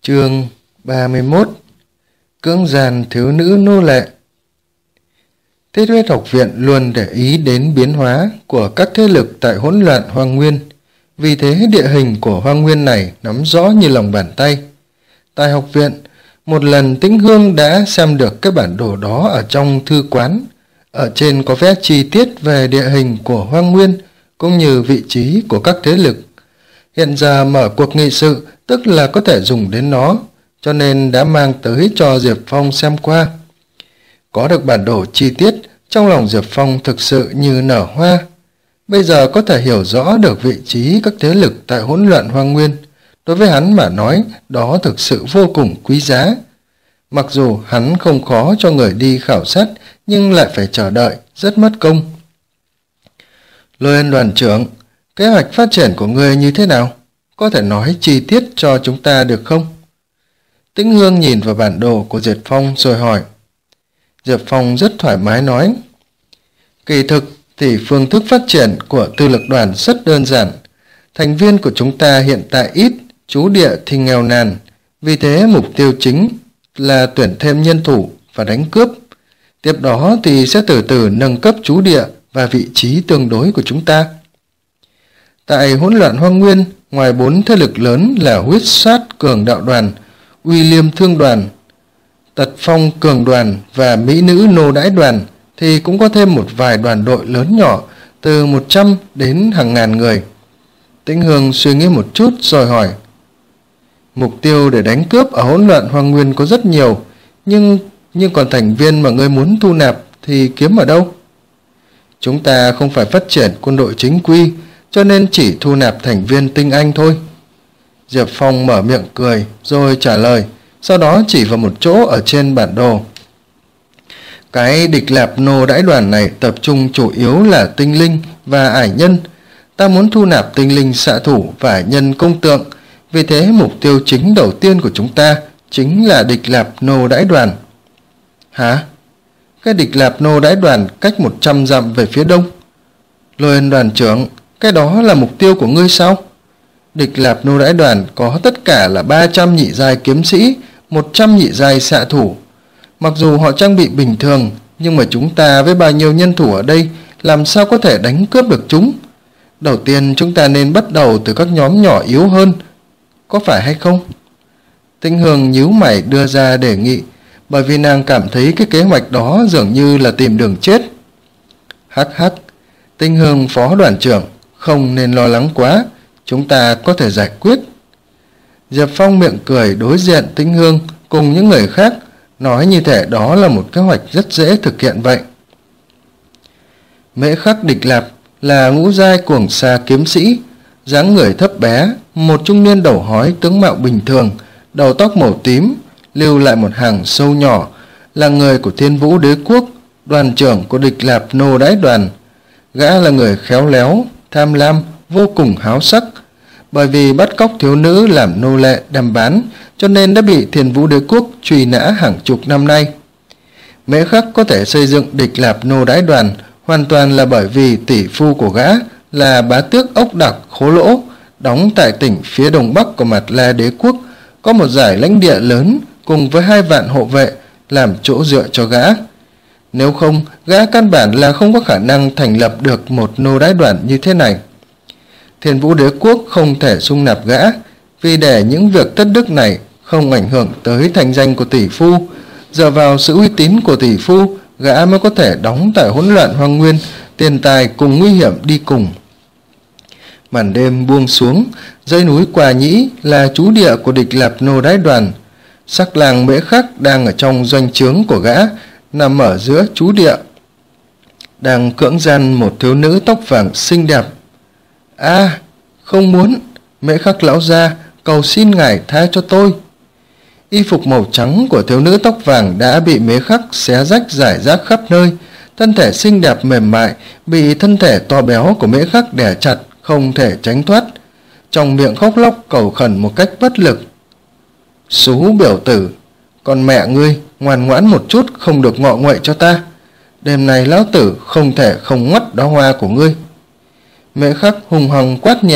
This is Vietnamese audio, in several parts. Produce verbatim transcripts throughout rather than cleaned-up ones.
Chương ba mươi mốt. Cưỡng gian thiếu nữ nô lệ. Thiết huyết học viện luôn để ý đến biến hóa của các thế lực tại hỗn loạn hoang nguyên, vì thế địa hình của hoang nguyên này nắm rõ như lòng bàn tay. Tại học viện, một lần Tĩnh Hương đã xem được cái bản đồ đó ở trong thư quán. Ở trên có vẽ chi tiết về địa hình của hoang nguyên cũng như vị trí của các thế lực. Hiện giờ mở cuộc nghị sự tức là có thể dùng đến nó, cho nên đã mang tới cho Diệp Phong xem qua. Có được bản đồ chi tiết, trong lòng Diệp Phong thực sự như nở hoa. Bây giờ có thể hiểu rõ được vị trí các thế lực tại hỗn loạn hoang nguyên. Đối với hắn mà nói, đó thực sự vô cùng quý giá. Mặc dù hắn không khó cho người đi khảo sát, nhưng lại phải chờ đợi, rất mất công. Lôi Ân đoàn trưởng, kế hoạch phát triển của ngươi như thế nào? Có thể nói chi tiết cho chúng ta được không? Tĩnh Hương nhìn vào bản đồ của Diệp Phong rồi hỏi. Diệp Phong rất thoải mái nói. Kỳ thực thì phương thức phát triển của tư lực đoàn rất đơn giản. Thành viên của chúng ta hiện tại ít, trú địa thì nghèo nàn. Vì thế mục tiêu chính là tuyển thêm nhân thủ và đánh cướp. Tiếp đó thì sẽ từ từ nâng cấp trú địa và vị trí tương đối của chúng ta. Tại hỗn loạn hoang nguyên, ngoài bốn thế lực lớn là huyết sát cường đạo đoàn, uy liêm thương đoàn, tật phong cường đoàn và mỹ nữ nô đãi đoàn, thì cũng có thêm một vài đoàn đội lớn nhỏ từ một trăm đến hàng ngàn người. Tĩnh Hương suy nghĩ một chút rồi hỏi. Mục tiêu để đánh cướp ở hỗn loạn hoang nguyên có rất nhiều, nhưng nhưng còn thành viên mà ngươi muốn thu nạp thì kiếm ở đâu? Chúng ta không phải phát triển quân đội chính quy, cho nên chỉ thu nạp thành viên tinh anh thôi. Diệp Phong mở miệng cười rồi trả lời, sau đó chỉ vào một chỗ ở trên bản đồ. Cái địch lạp nô đãi đoàn này tập trung chủ yếu là tinh linh và ải nhân. Ta muốn thu nạp tinh linh xạ thủ và ải nhân công tượng, vì thế mục tiêu chính đầu tiên của chúng ta chính là địch lạp nô đãi đoàn. Hả? Cái địch lạp nô đãi đoàn cách một trăm dặm về phía đông. Lôi Ân đoàn trưởng, cái đó là mục tiêu của ngươi sao? Địch lạp nô đãi đoàn có tất cả là ba trăm nhị giai kiếm sĩ, một trăm nhị giai xạ thủ. Mặc dù họ trang bị bình thường, nhưng mà chúng ta với bao nhiêu nhân thủ ở đây làm sao có thể đánh cướp được chúng? Đầu tiên chúng ta nên bắt đầu từ các nhóm nhỏ yếu hơn, có phải hay không? Tĩnh Hương nhíu mày đưa ra đề nghị, bởi vì nàng cảm thấy cái kế hoạch đó dường như là tìm đường chết. Hắc hắc, Tĩnh Hương phó đoàn trưởng, không nên lo lắng quá, chúng ta có thể giải quyết. Diệp Phong miệng cười đối diện Tĩnh Hương cùng những người khác, nói như thể đó là một kế hoạch rất dễ thực hiện vậy. Mễ Khắc Địch Lạp là ngũ giai cuồng xa kiếm sĩ, dáng người thấp bé, một trung niên đầu hói tướng mạo bình thường, đầu tóc màu tím, lưu lại một hàng sâu nhỏ, là người của Thiên Vũ Đế Quốc, đoàn trưởng của địch lạp nô đãi đoàn. Gã là người khéo léo, tham lam, vô cùng háo sắc. Bởi vì bắt cóc thiếu nữ làm nô lệ đem bán, cho nên đã bị Thiên Vũ Đế Quốc truy nã hàng chục năm nay. Mễ Khắc có thể xây dựng địch lạp nô đãi đoàn hoàn toàn là bởi vì tỷ phu của gã là bá tước ốc đặc Khố Lỗ, đóng tại tỉnh phía đông bắc của Mạt La Đế Quốc, có một dải lãnh địa lớn cùng với hai vạn hộ vệ làm chỗ dựa cho gã. Nếu không, gã căn bản là không có khả năng thành lập được một nô đãi đoàn như thế này. Thiên Vũ Đế Quốc không thể sung nạp gã, vì để những việc thất đức này không ảnh hưởng tới thành danh của tỷ phu, dựa vào sự uy tín của tỷ phu, gã mới có thể đóng tại hỗn loạn hoang nguyên, tiền tài cùng nguy hiểm đi cùng. Màn đêm buông xuống, dãy núi Quả Nhĩ là trú địa của địch lạp nô đãi đoàn. Sắc lang Mễ Khắc đang ở trong doanh trướng của gã, nằm ở giữa trú địa, đang cưỡng gian một thiếu nữ tóc vàng xinh đẹp. A, à, không muốn, Mễ Khắc lão gia, cầu xin ngài tha cho tôi. Y phục màu trắng của thiếu nữ tóc vàng đã bị Mễ Khắc xé rách rải rác khắp nơi, thân thể xinh đẹp mềm mại bị thân thể to béo của Mễ Khắc đè chặt, không thể tránh thoát, trong miệng khóc lóc cầu khẩn một cách bất lực. Xú biểu tử, con mẹ ngươi, ngoan ngoãn một chút, không được ngọ nguậy cho ta. Đêm nay lão tử không thể không ngoắt đóa hoa của ngươi. Mễ Khắc hùng hăng quát nhẹ,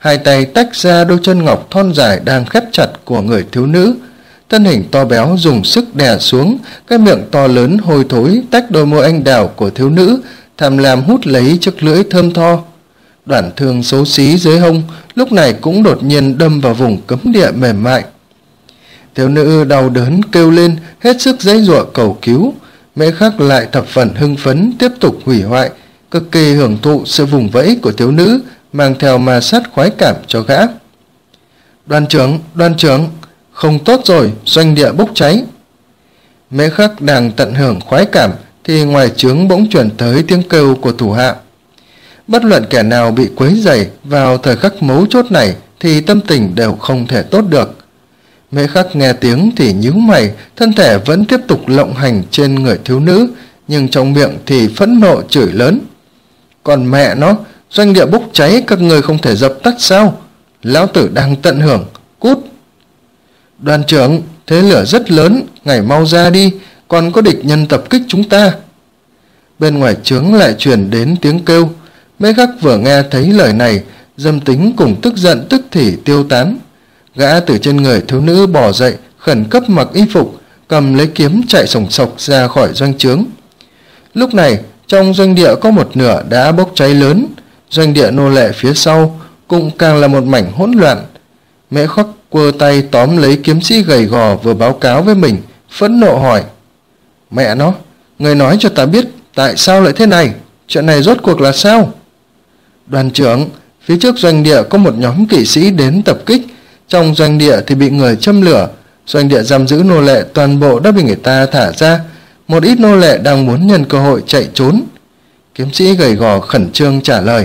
hai tay tách ra đôi chân ngọc thon dài đang khép chặt của người thiếu nữ. Thân hình to béo dùng sức đè xuống, cái miệng to lớn hôi thối tách đôi môi anh đào của thiếu nữ, tham lam hút lấy chiếc lưỡi thơm tho. Đoạn thương xấu xí dưới hông lúc này cũng đột nhiên đâm vào vùng cấm địa mềm mại. Thiếu nữ đau đớn kêu lên, hết sức giãy giụa cầu cứu. Mễ Khắc lại thập phần hưng phấn tiếp tục hủy hoại, cực kỳ hưởng thụ sự vùng vẫy của thiếu nữ, mang theo ma sát khoái cảm cho gã. Đoàn trưởng, đoàn trưởng, không tốt rồi, doanh địa bốc cháy. Mễ Khắc đang tận hưởng khoái cảm thì ngoài trướng bỗng chuyển tới tiếng kêu của thủ hạ. Bất luận kẻ nào bị quấy rầy vào thời khắc mấu chốt này thì tâm tình đều không thể tốt được. Mễ Khắc nghe tiếng thì nhíu mày, thân thể vẫn tiếp tục lộng hành trên người thiếu nữ, nhưng trong miệng thì phẫn nộ chửi lớn. Còn mẹ nó, doanh địa bốc cháy các người không thể dập tắt sao? Lão tử đang tận hưởng, cút. Đoàn trưởng, thế lửa rất lớn, ngài mau ra đi, còn có địch nhân tập kích chúng ta. Bên ngoài trướng lại truyền đến tiếng kêu. Mễ Khắc vừa nghe thấy lời này, dâm tính cùng tức giận tức thì tiêu tán. Gã từ trên người thiếu nữ bò dậy, khẩn cấp mặc y phục, cầm lấy kiếm chạy sòng sộc ra khỏi doanh trướng. Lúc này trong doanh địa có một nửa đã bốc cháy lớn, doanh địa nô lệ phía sau cũng càng là một mảnh hỗn loạn. Mễ Khắc quơ tay tóm lấy kiếm sĩ gầy gò vừa báo cáo với mình, phẫn nộ hỏi: Mẹ nó, người nói cho ta biết tại sao lại thế này, chuyện này rốt cuộc là sao? Đoàn trưởng, phía trước doanh địa có một nhóm kỵ sĩ đến tập kích, trong doanh địa thì bị người châm lửa, doanh địa giam giữ nô lệ toàn bộ đã bị người ta thả ra, một ít nô lệ đang muốn nhân cơ hội chạy trốn. Kiếm sĩ gầy gò khẩn trương trả lời.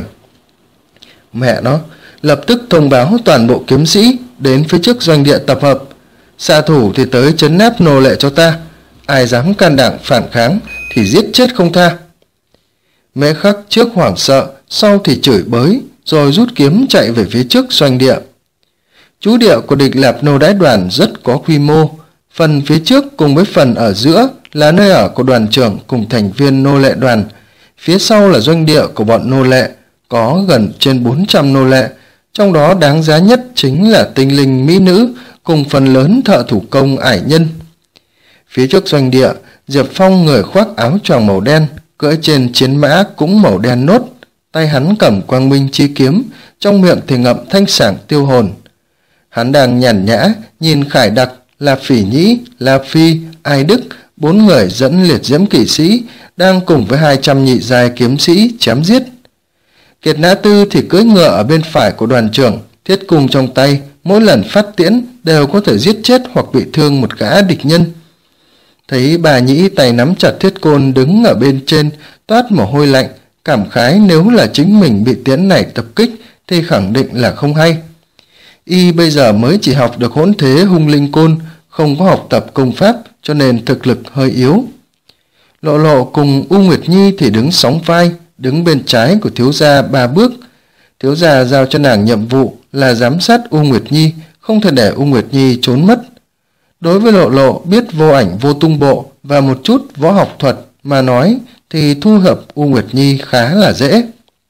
Mẹ nó, lập tức thông báo toàn bộ kiếm sĩ đến phía trước doanh địa tập hợp, xạ thủ thì tới trấn áp nô lệ cho ta, ai dám can đảm phản kháng thì giết chết không tha. Mễ Khắc trước hoảng sợ, sau thì chửi bới, rồi rút kiếm chạy về phía trước doanh địa. Trú địa của địch Lạp Nô Đái đoàn rất có quy mô, phần phía trước cùng với phần ở giữa là nơi ở của đoàn trưởng cùng thành viên nô lệ đoàn, phía sau là doanh địa của bọn nô lệ, có gần trên bốn trăm nô lệ, trong đó đáng giá nhất chính là tinh linh mỹ nữ cùng phần lớn thợ thủ công ải nhân. Phía trước doanh địa, Diệp Phong người khoác áo choàng màu đen, cưỡi trên chiến mã cũng màu đen nốt, tay hắn cầm quang minh chi kiếm, trong miệng thì ngậm thanh sảng tiêu hồn. Hắn đang nhàn nhã nhìn Khải Đặc, Lạp Phỉ Nhĩ, Lạp Phi, Ai Đức, bốn người dẫn liệt diễm kỵ sĩ đang cùng với hai trăm nhị giai kiếm sĩ chém giết. Kiệt Nã Tư thì cưỡi ngựa ở bên phải của đoàn trưởng, thiết cung trong tay, mỗi lần phát tiễn đều có thể giết chết hoặc bị thương một gã địch nhân. Thấy bà Nhĩ tay nắm chặt thiết côn đứng ở bên trên, toát mồ hôi lạnh, cảm khái nếu là chính mình bị tiễn này tập kích thì khẳng định là không hay. Y bây giờ mới chỉ học được hỗn thế hung linh côn, không có học tập công pháp cho nên thực lực hơi yếu. Lộ Lộ cùng U Nguyệt Nhi thì đứng sóng vai, đứng bên trái của thiếu gia ba bước. Thiếu gia giao cho nàng nhiệm vụ là giám sát U Nguyệt Nhi, không thể để U Nguyệt Nhi trốn mất. Đối với Lộ Lộ biết vô ảnh vô tung bộ và một chút võ học thuật mà nói thì thu hợp U Nguyệt Nhi khá là dễ.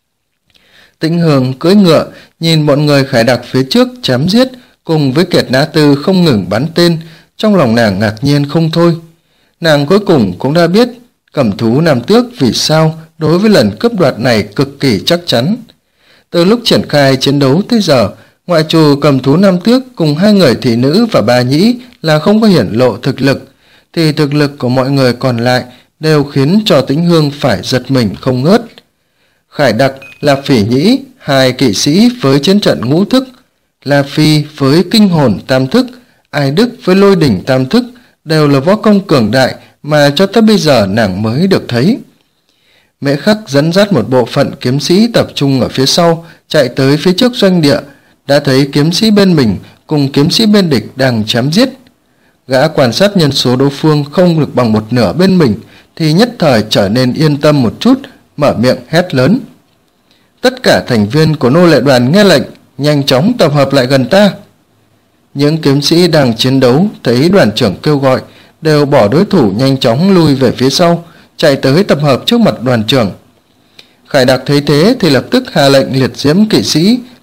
Tĩnh Hường cưỡi ngựa nhìn bọn người Khải Đặc phía trước chém giết cùng với Kiệt Nã Tư không ngừng bắn tên, trong lòng nàng ngạc nhiên không thôi. Nàng cuối cùng cũng đã biết Cẩm Thú Nam Tước vì sao đối với lần cướp đoạt này cực kỳ chắc chắn. Từ lúc triển khai chiến đấu tới giờ, ngoại trừ Cẩm Thú Nam Tước cùng hai người thị nữ và bà Nhĩ là không có hiển lộ thực lực, thì thực lực của mọi người còn lại đều khiến cho Tĩnh Hương phải giật mình không ngớt. Khải Đặc, Lạp Phỉ Nhĩ, hai kỵ sĩ với chiến trận ngũ thức, La Phi với kinh hồn tam thức, Ai Đức với lôi đỉnh tam thức đều là võ công cường đại mà cho tới bây giờ nàng mới được thấy. Mễ Khắc dẫn dắt một bộ phận kiếm sĩ tập trung ở phía sau, chạy tới phía trước doanh địa, đã thấy kiếm sĩ bên mình cùng kiếm sĩ bên địch đang chém giết. Gã quan sát nhân số đối phương không được bằng một nửa bên mình thì nhất thời trở nên yên tâm một chút, mở miệng hét lớn. Tất cả thành viên của nô lệ đoàn nghe lệnh, nhanh chóng tập hợp lại gần ta. Những kiếm sĩ đang chiến đấu thấy đoàn trưởng kêu gọi, đều bỏ đối thủ nhanh chóng lui về phía sau, chạy tới tập hợp trước mặt đoàn trưởng. Khải Đặc thấy thế thì lập tức hạ lệnh liệt diễm kỵ sĩ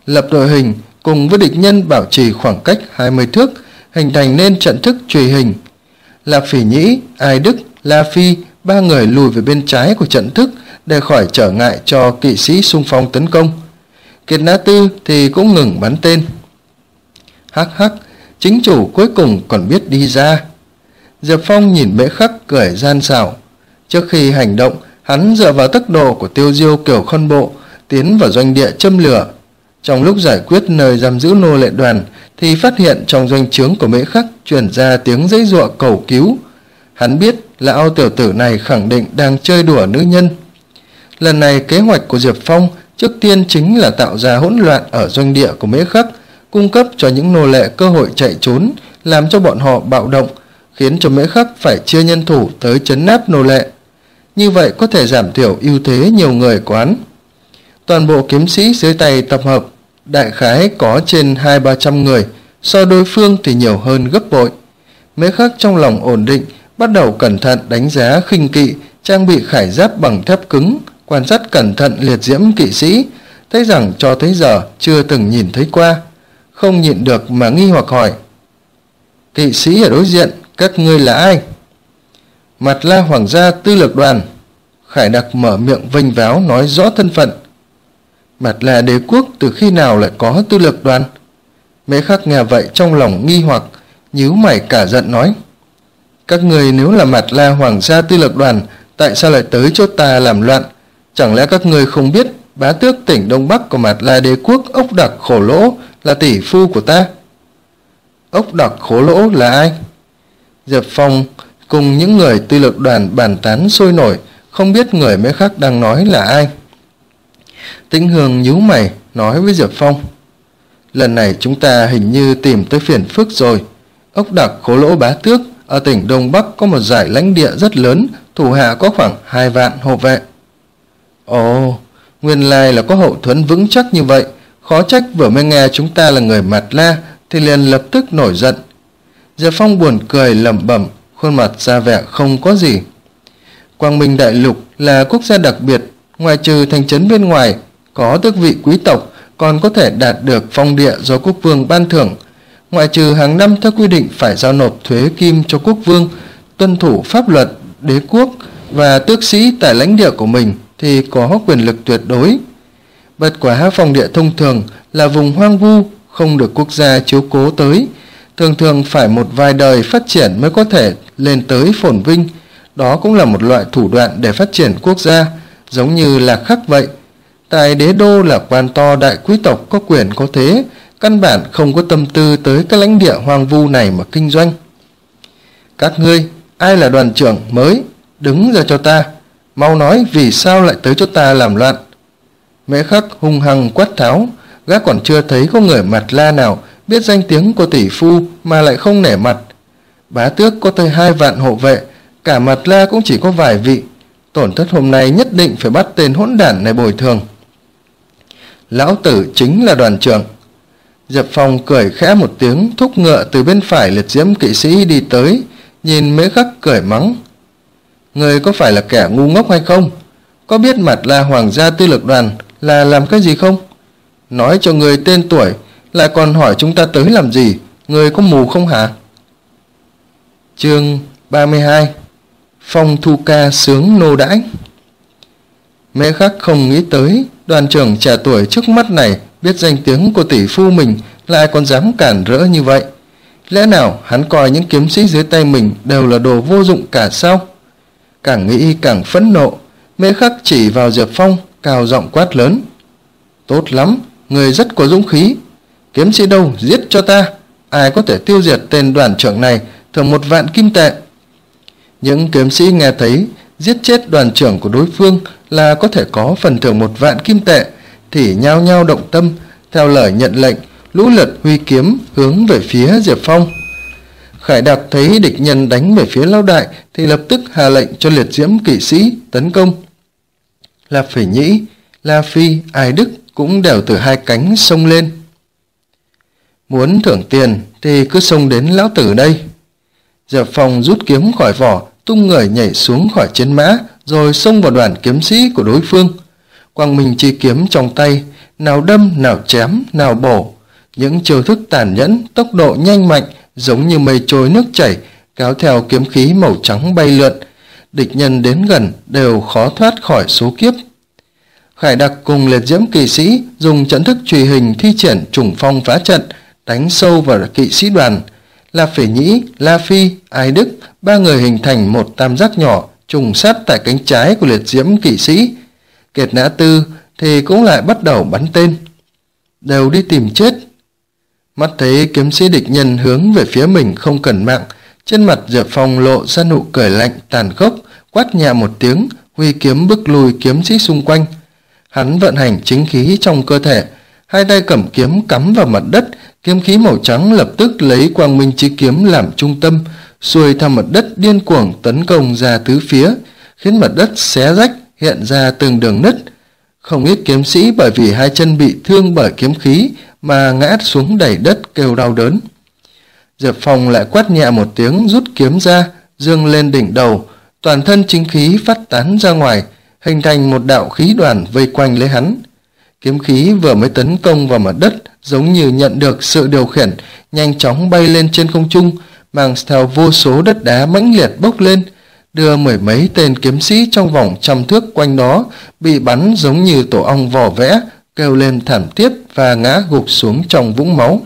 lập đội hình cùng với địch nhân bảo trì khoảng cách hai mươi thước, hình thành nên trận thức truy hình. Là Phỉ Nhĩ, Ai Đức, La Phi ba người lùi về bên trái của trận thức để khỏi trở ngại cho kỵ sĩ xung phong tấn công. Kiệt Nã Tư thì cũng ngừng bắn tên. Hắc hắc, chính chủ cuối cùng còn biết đi ra. Diệp Phong nhìn Mễ Khắc cười gian xảo. Trước khi hành động, hắn dựa vào tốc độ của Tiêu Diêu Kiều Khôn Bộ tiến vào doanh địa châm lửa. Trong lúc giải quyết nơi giam giữ nô lệ đoàn thì phát hiện trong doanh trướng của Mễ Khắc truyền ra tiếng giãy giụa cầu cứu. Hắn biết lão tiểu tử này khẳng định đang chơi đùa nữ nhân. Lần này kế hoạch của Diệp Phong trước tiên chính là tạo ra hỗn loạn ở doanh địa của Mễ Khắc, cung cấp cho những nô lệ cơ hội chạy trốn, làm cho bọn họ bạo động, khiến cho Mễ Khắc phải chia nhân thủ tới trấn áp nô lệ. Như vậy có thể giảm thiểu ưu thế nhiều người của hắn. Toàn bộ kiếm sĩ dưới tay tập hợp đại khái có trên hai ba trăm người, so đối phương thì nhiều hơn gấp bội. Mễ Khắc trong lòng ổn định, bắt đầu cẩn thận đánh giá khinh kỵ trang bị khải giáp bằng thép cứng, quan sát cẩn thận liệt diễm kỵ sĩ, thấy rằng cho tới giờ chưa từng nhìn thấy qua, không nhịn được mà nghi hoặc hỏi: kỵ sĩ ở đối diện, các ngươi là ai? Mặt La Hoàng gia tư lược đoàn. Khải Đặc mở miệng vênh váo nói rõ thân phận. Mặt La đế quốc từ khi nào lại có tư lược đoàn? Mễ Khắc nghe vậy trong lòng nghi hoặc, nhíu mày cả giận nói: các người nếu là Mặt La Hoàng gia tư lược đoàn, tại sao lại tới chỗ ta làm loạn? Chẳng lẽ các người không biết bá tước tỉnh Đông Bắc của Mặt La đế quốc Ốc Đặc Khổ Lỗ là tỷ phu của ta? Ốc Đặc Khổ Lỗ là ai? Diệp Phong cùng những người tư lược đoàn bàn tán sôi nổi, không biết người Mễ Khắc đang nói là ai. Tĩnh Hương nhíu mày nói với Diệp Phong: lần này chúng ta hình như tìm tới phiền phức rồi. Ốc Đặc Khổ Lỗ bá tước ở tỉnh Đông Bắc có một dải lãnh địa rất lớn, thủ hạ có khoảng hai vạn hộ vệ. Ồ, nguyên lai là có hậu thuẫn vững chắc như vậy, khó trách vừa mới nghe chúng ta là người Mặt La thì liền lập tức nổi giận. Diệp Phong buồn cười lẩm bẩm, khuôn mặt ra vẻ không có gì. Quang Minh Đại Lục là quốc gia đặc biệt, ngoài trừ thành trấn bên ngoài có tước vị quý tộc, còn có thể đạt được phong địa do quốc vương ban thưởng. Ngoại trừ hàng năm theo quy định phải giao nộp thuế kim cho quốc vương, tuân thủ pháp luật đế quốc và tước sĩ tại lãnh địa của mình thì có quyền lực tuyệt đối. Bất quá phong địa thông thường là vùng hoang vu, không được quốc gia chiếu cố tới, thường thường phải một vài đời phát triển mới có thể lên tới phồn vinh. Đó cũng là một loại thủ đoạn để phát triển quốc gia, giống như là Khắc vậy. Tại đế đô là quan to đại quý tộc có quyền có thế, căn bản không có tâm tư tới các lãnh địa hoang vu này mà kinh doanh. Các ngươi, ai là đoàn trưởng mới? Đứng ra cho ta, mau nói vì sao lại tới chỗ ta làm loạn. Mễ Khắc hung hăng quát tháo, gã còn chưa thấy có người Mặt La nào biết danh tiếng của tỷ phu mà lại không nể mặt. Bá tước có tới hai vạn hộ vệ, cả Mặt La cũng chỉ có vài vị, tổn thất hôm nay nhất định phải bắt tên hỗn đản này bồi thường. Lão tử chính là đoàn trưởng. Diệp Phong cười khẽ một tiếng, thúc ngựa từ bên phải liệt diễm kỵ sĩ đi tới, nhìn Mễ Khắc cười mắng: người có phải là kẻ ngu ngốc hay không? Có biết Mặt La Hoàng gia tư lược đoàn là làm cái gì không? Nói cho người tên tuổi, lại còn hỏi chúng ta tới làm gì? Người có mù không hả? Chương ba mươi hai. Phong thu ca sướng nô đãi. Mễ Khắc không nghĩ tới đoàn trưởng trẻ tuổi trước mắt này biết danh tiếng của tỷ phu mình lại còn dám cản rỡ như vậy. Lẽ nào hắn coi những kiếm sĩ dưới tay mình đều là đồ vô dụng cả sao? Càng nghĩ càng phẫn nộ, Mễ Khắc chỉ vào Diệp Phong, cao giọng quát lớn: tốt lắm, người rất có dũng khí. Kiếm sĩ đâu, giết cho ta. Ai có thể tiêu diệt tên đoàn trưởng này, thưởng một vạn kim tệ. Những kiếm sĩ nghe thấy giết chết đoàn trưởng của đối phương là có thể có phần thưởng một vạn kim tệ thì nhao nhao động tâm, theo lời nhận lệnh lũ lượt huy kiếm hướng về phía Diệp Phong. Khải Đặc thấy địch nhân đánh về phía lão đại thì lập tức hạ lệnh cho liệt diễm kỵ sĩ tấn công. La Phỉ Nhĩ, La Phi, Ai Đức cũng đều từ hai cánh xông lên. Muốn thưởng tiền thì cứ xông đến lão tử đây. Diệp Phong rút kiếm khỏi vỏ, tung người nhảy xuống khỏi chiến mã rồi xông vào đoàn kiếm sĩ của đối phương. Quang Minh chi kiếm trong tay nào đâm, nào chém, nào bổ. Những chiêu thức tàn nhẫn, tốc độ nhanh mạnh, giống như mây trôi nước chảy, kéo theo kiếm khí màu trắng bay lượn. Địch nhân đến gần đều khó thoát khỏi số kiếp. Khải Đặc cùng liệt diễm kỵ sĩ dùng trận thức truy hình thi triển trùng phong phá trận, đánh sâu vào kỵ sĩ đoàn. La Phỉ Nhĩ, La Phi, Ai Đức, ba người hình thành một tam giác nhỏ trùng sát tại cánh trái của liệt diễm kỵ sĩ. Kiệt Nã Tư thì cũng lại bắt đầu bắn tên. Đều đi tìm chết. Mắt thấy kiếm sĩ địch nhân hướng về phía mình không cần mạng, trên mặt Diệp Phong lộ ra nụ cười lạnh tàn khốc, quát nhẹ một tiếng, huy kiếm bức lùi kiếm sĩ xung quanh. Hắn vận hành chính khí trong cơ thể, hai tay cầm kiếm cắm vào mặt đất, kiếm khí màu trắng lập tức lấy quang minh chí kiếm làm trung tâm, xuôi theo mặt đất điên cuồng tấn công ra tứ phía, khiến mặt đất xé rách, hiện ra từng đường nứt. Không ít kiếm sĩ bởi vì hai chân bị thương bởi kiếm khí mà ngã xuống đầy đất kêu đau đớn. Diệp Phong lại quát nhẹ một tiếng, rút kiếm ra, dương lên đỉnh đầu, toàn thân chính khí phát tán ra ngoài, hình thành một đạo khí đoàn vây quanh lấy hắn. Kiếm khí vừa mới tấn công vào mặt đất, giống như nhận được sự điều khiển, nhanh chóng bay lên trên không trung, mang theo vô số đất đá mãnh liệt bốc lên, đưa mười mấy tên kiếm sĩ trong vòng trăm thước quanh đó bị bắn giống như tổ ong vỏ vẽ, kêu lên thảm thiết và ngã gục xuống trong vũng máu.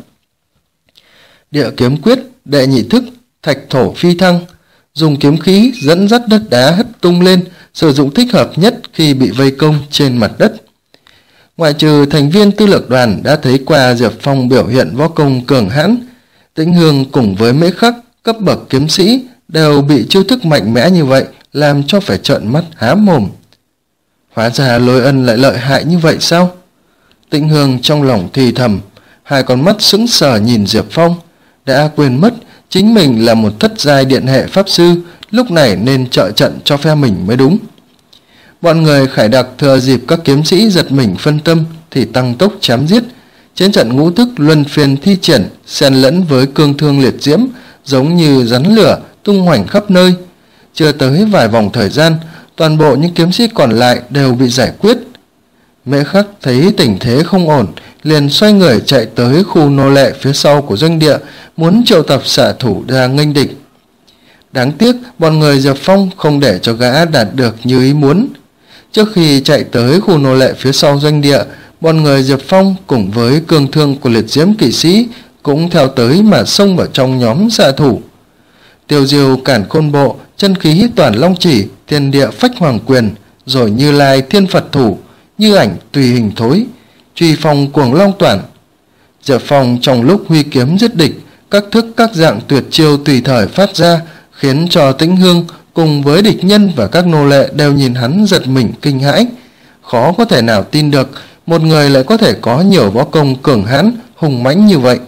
Địa kiếm quyết đệ nhị thức thạch thổ phi thăng, dùng kiếm khí dẫn dắt đất đá hất tung lên, sử dụng thích hợp nhất khi bị vây công trên mặt đất. Ngoại trừ thành viên tư lược đoàn đã thấy qua Diệp Phong biểu hiện võ công cường hãn, Tĩnh Hương cùng với Mễ Khắc cấp bậc kiếm sĩ đều bị chiêu thức mạnh mẽ như vậy làm cho phải trợn mắt há mồm. Hóa ra Lôi Ân lại lợi hại như vậy sao? Tĩnh Hương trong lòng thì thầm, hai con mắt sững sờ nhìn Diệp Phong, đã quên mất chính mình là một thất giai điện hệ pháp sư, lúc này nên trợ trận cho phe mình mới đúng. Bọn người Khải Đặc thừa dịp các kiếm sĩ giật mình phân tâm thì tăng tốc chém giết. Trên trận ngũ thức luân phiên thi triển, xen lẫn với cương thương liệt diễm, giống như rắn lửa tung hoành khắp nơi. Chưa tới vài vòng thời gian, toàn bộ những kiếm sĩ còn lại đều bị giải quyết. Mễ Khắc thấy tình thế không ổn, liền xoay người chạy tới khu nô lệ phía sau của doanh địa, muốn triệu tập xạ thủ ra nghênh địch. Đáng tiếc bọn người Diệp Phong không để cho gã đạt được như ý muốn. Trước khi chạy tới khu nô lệ phía sau doanh địa, bọn người Diệp Phong cùng với cương thương của liệt diễm kỵ sĩ cũng theo tới mà xông vào trong nhóm xạ thủ. Tiêu Diêu cản khôn bộ, chân khí toàn long chỉ, thiên địa phách hoàng quyền, rồi Như Lai thiên Phật thủ, như ảnh tùy hình thối, truy phong cuồng long toản. Diệp Phong trong lúc huy kiếm giết địch, các thức các dạng tuyệt chiêu tùy thời phát ra, khiến cho Tĩnh Hương cùng với địch nhân và các nô lệ đều nhìn hắn giật mình kinh hãi. Khó có thể nào tin được một người lại có thể có nhiều võ công cường hãn hùng mãnh như vậy.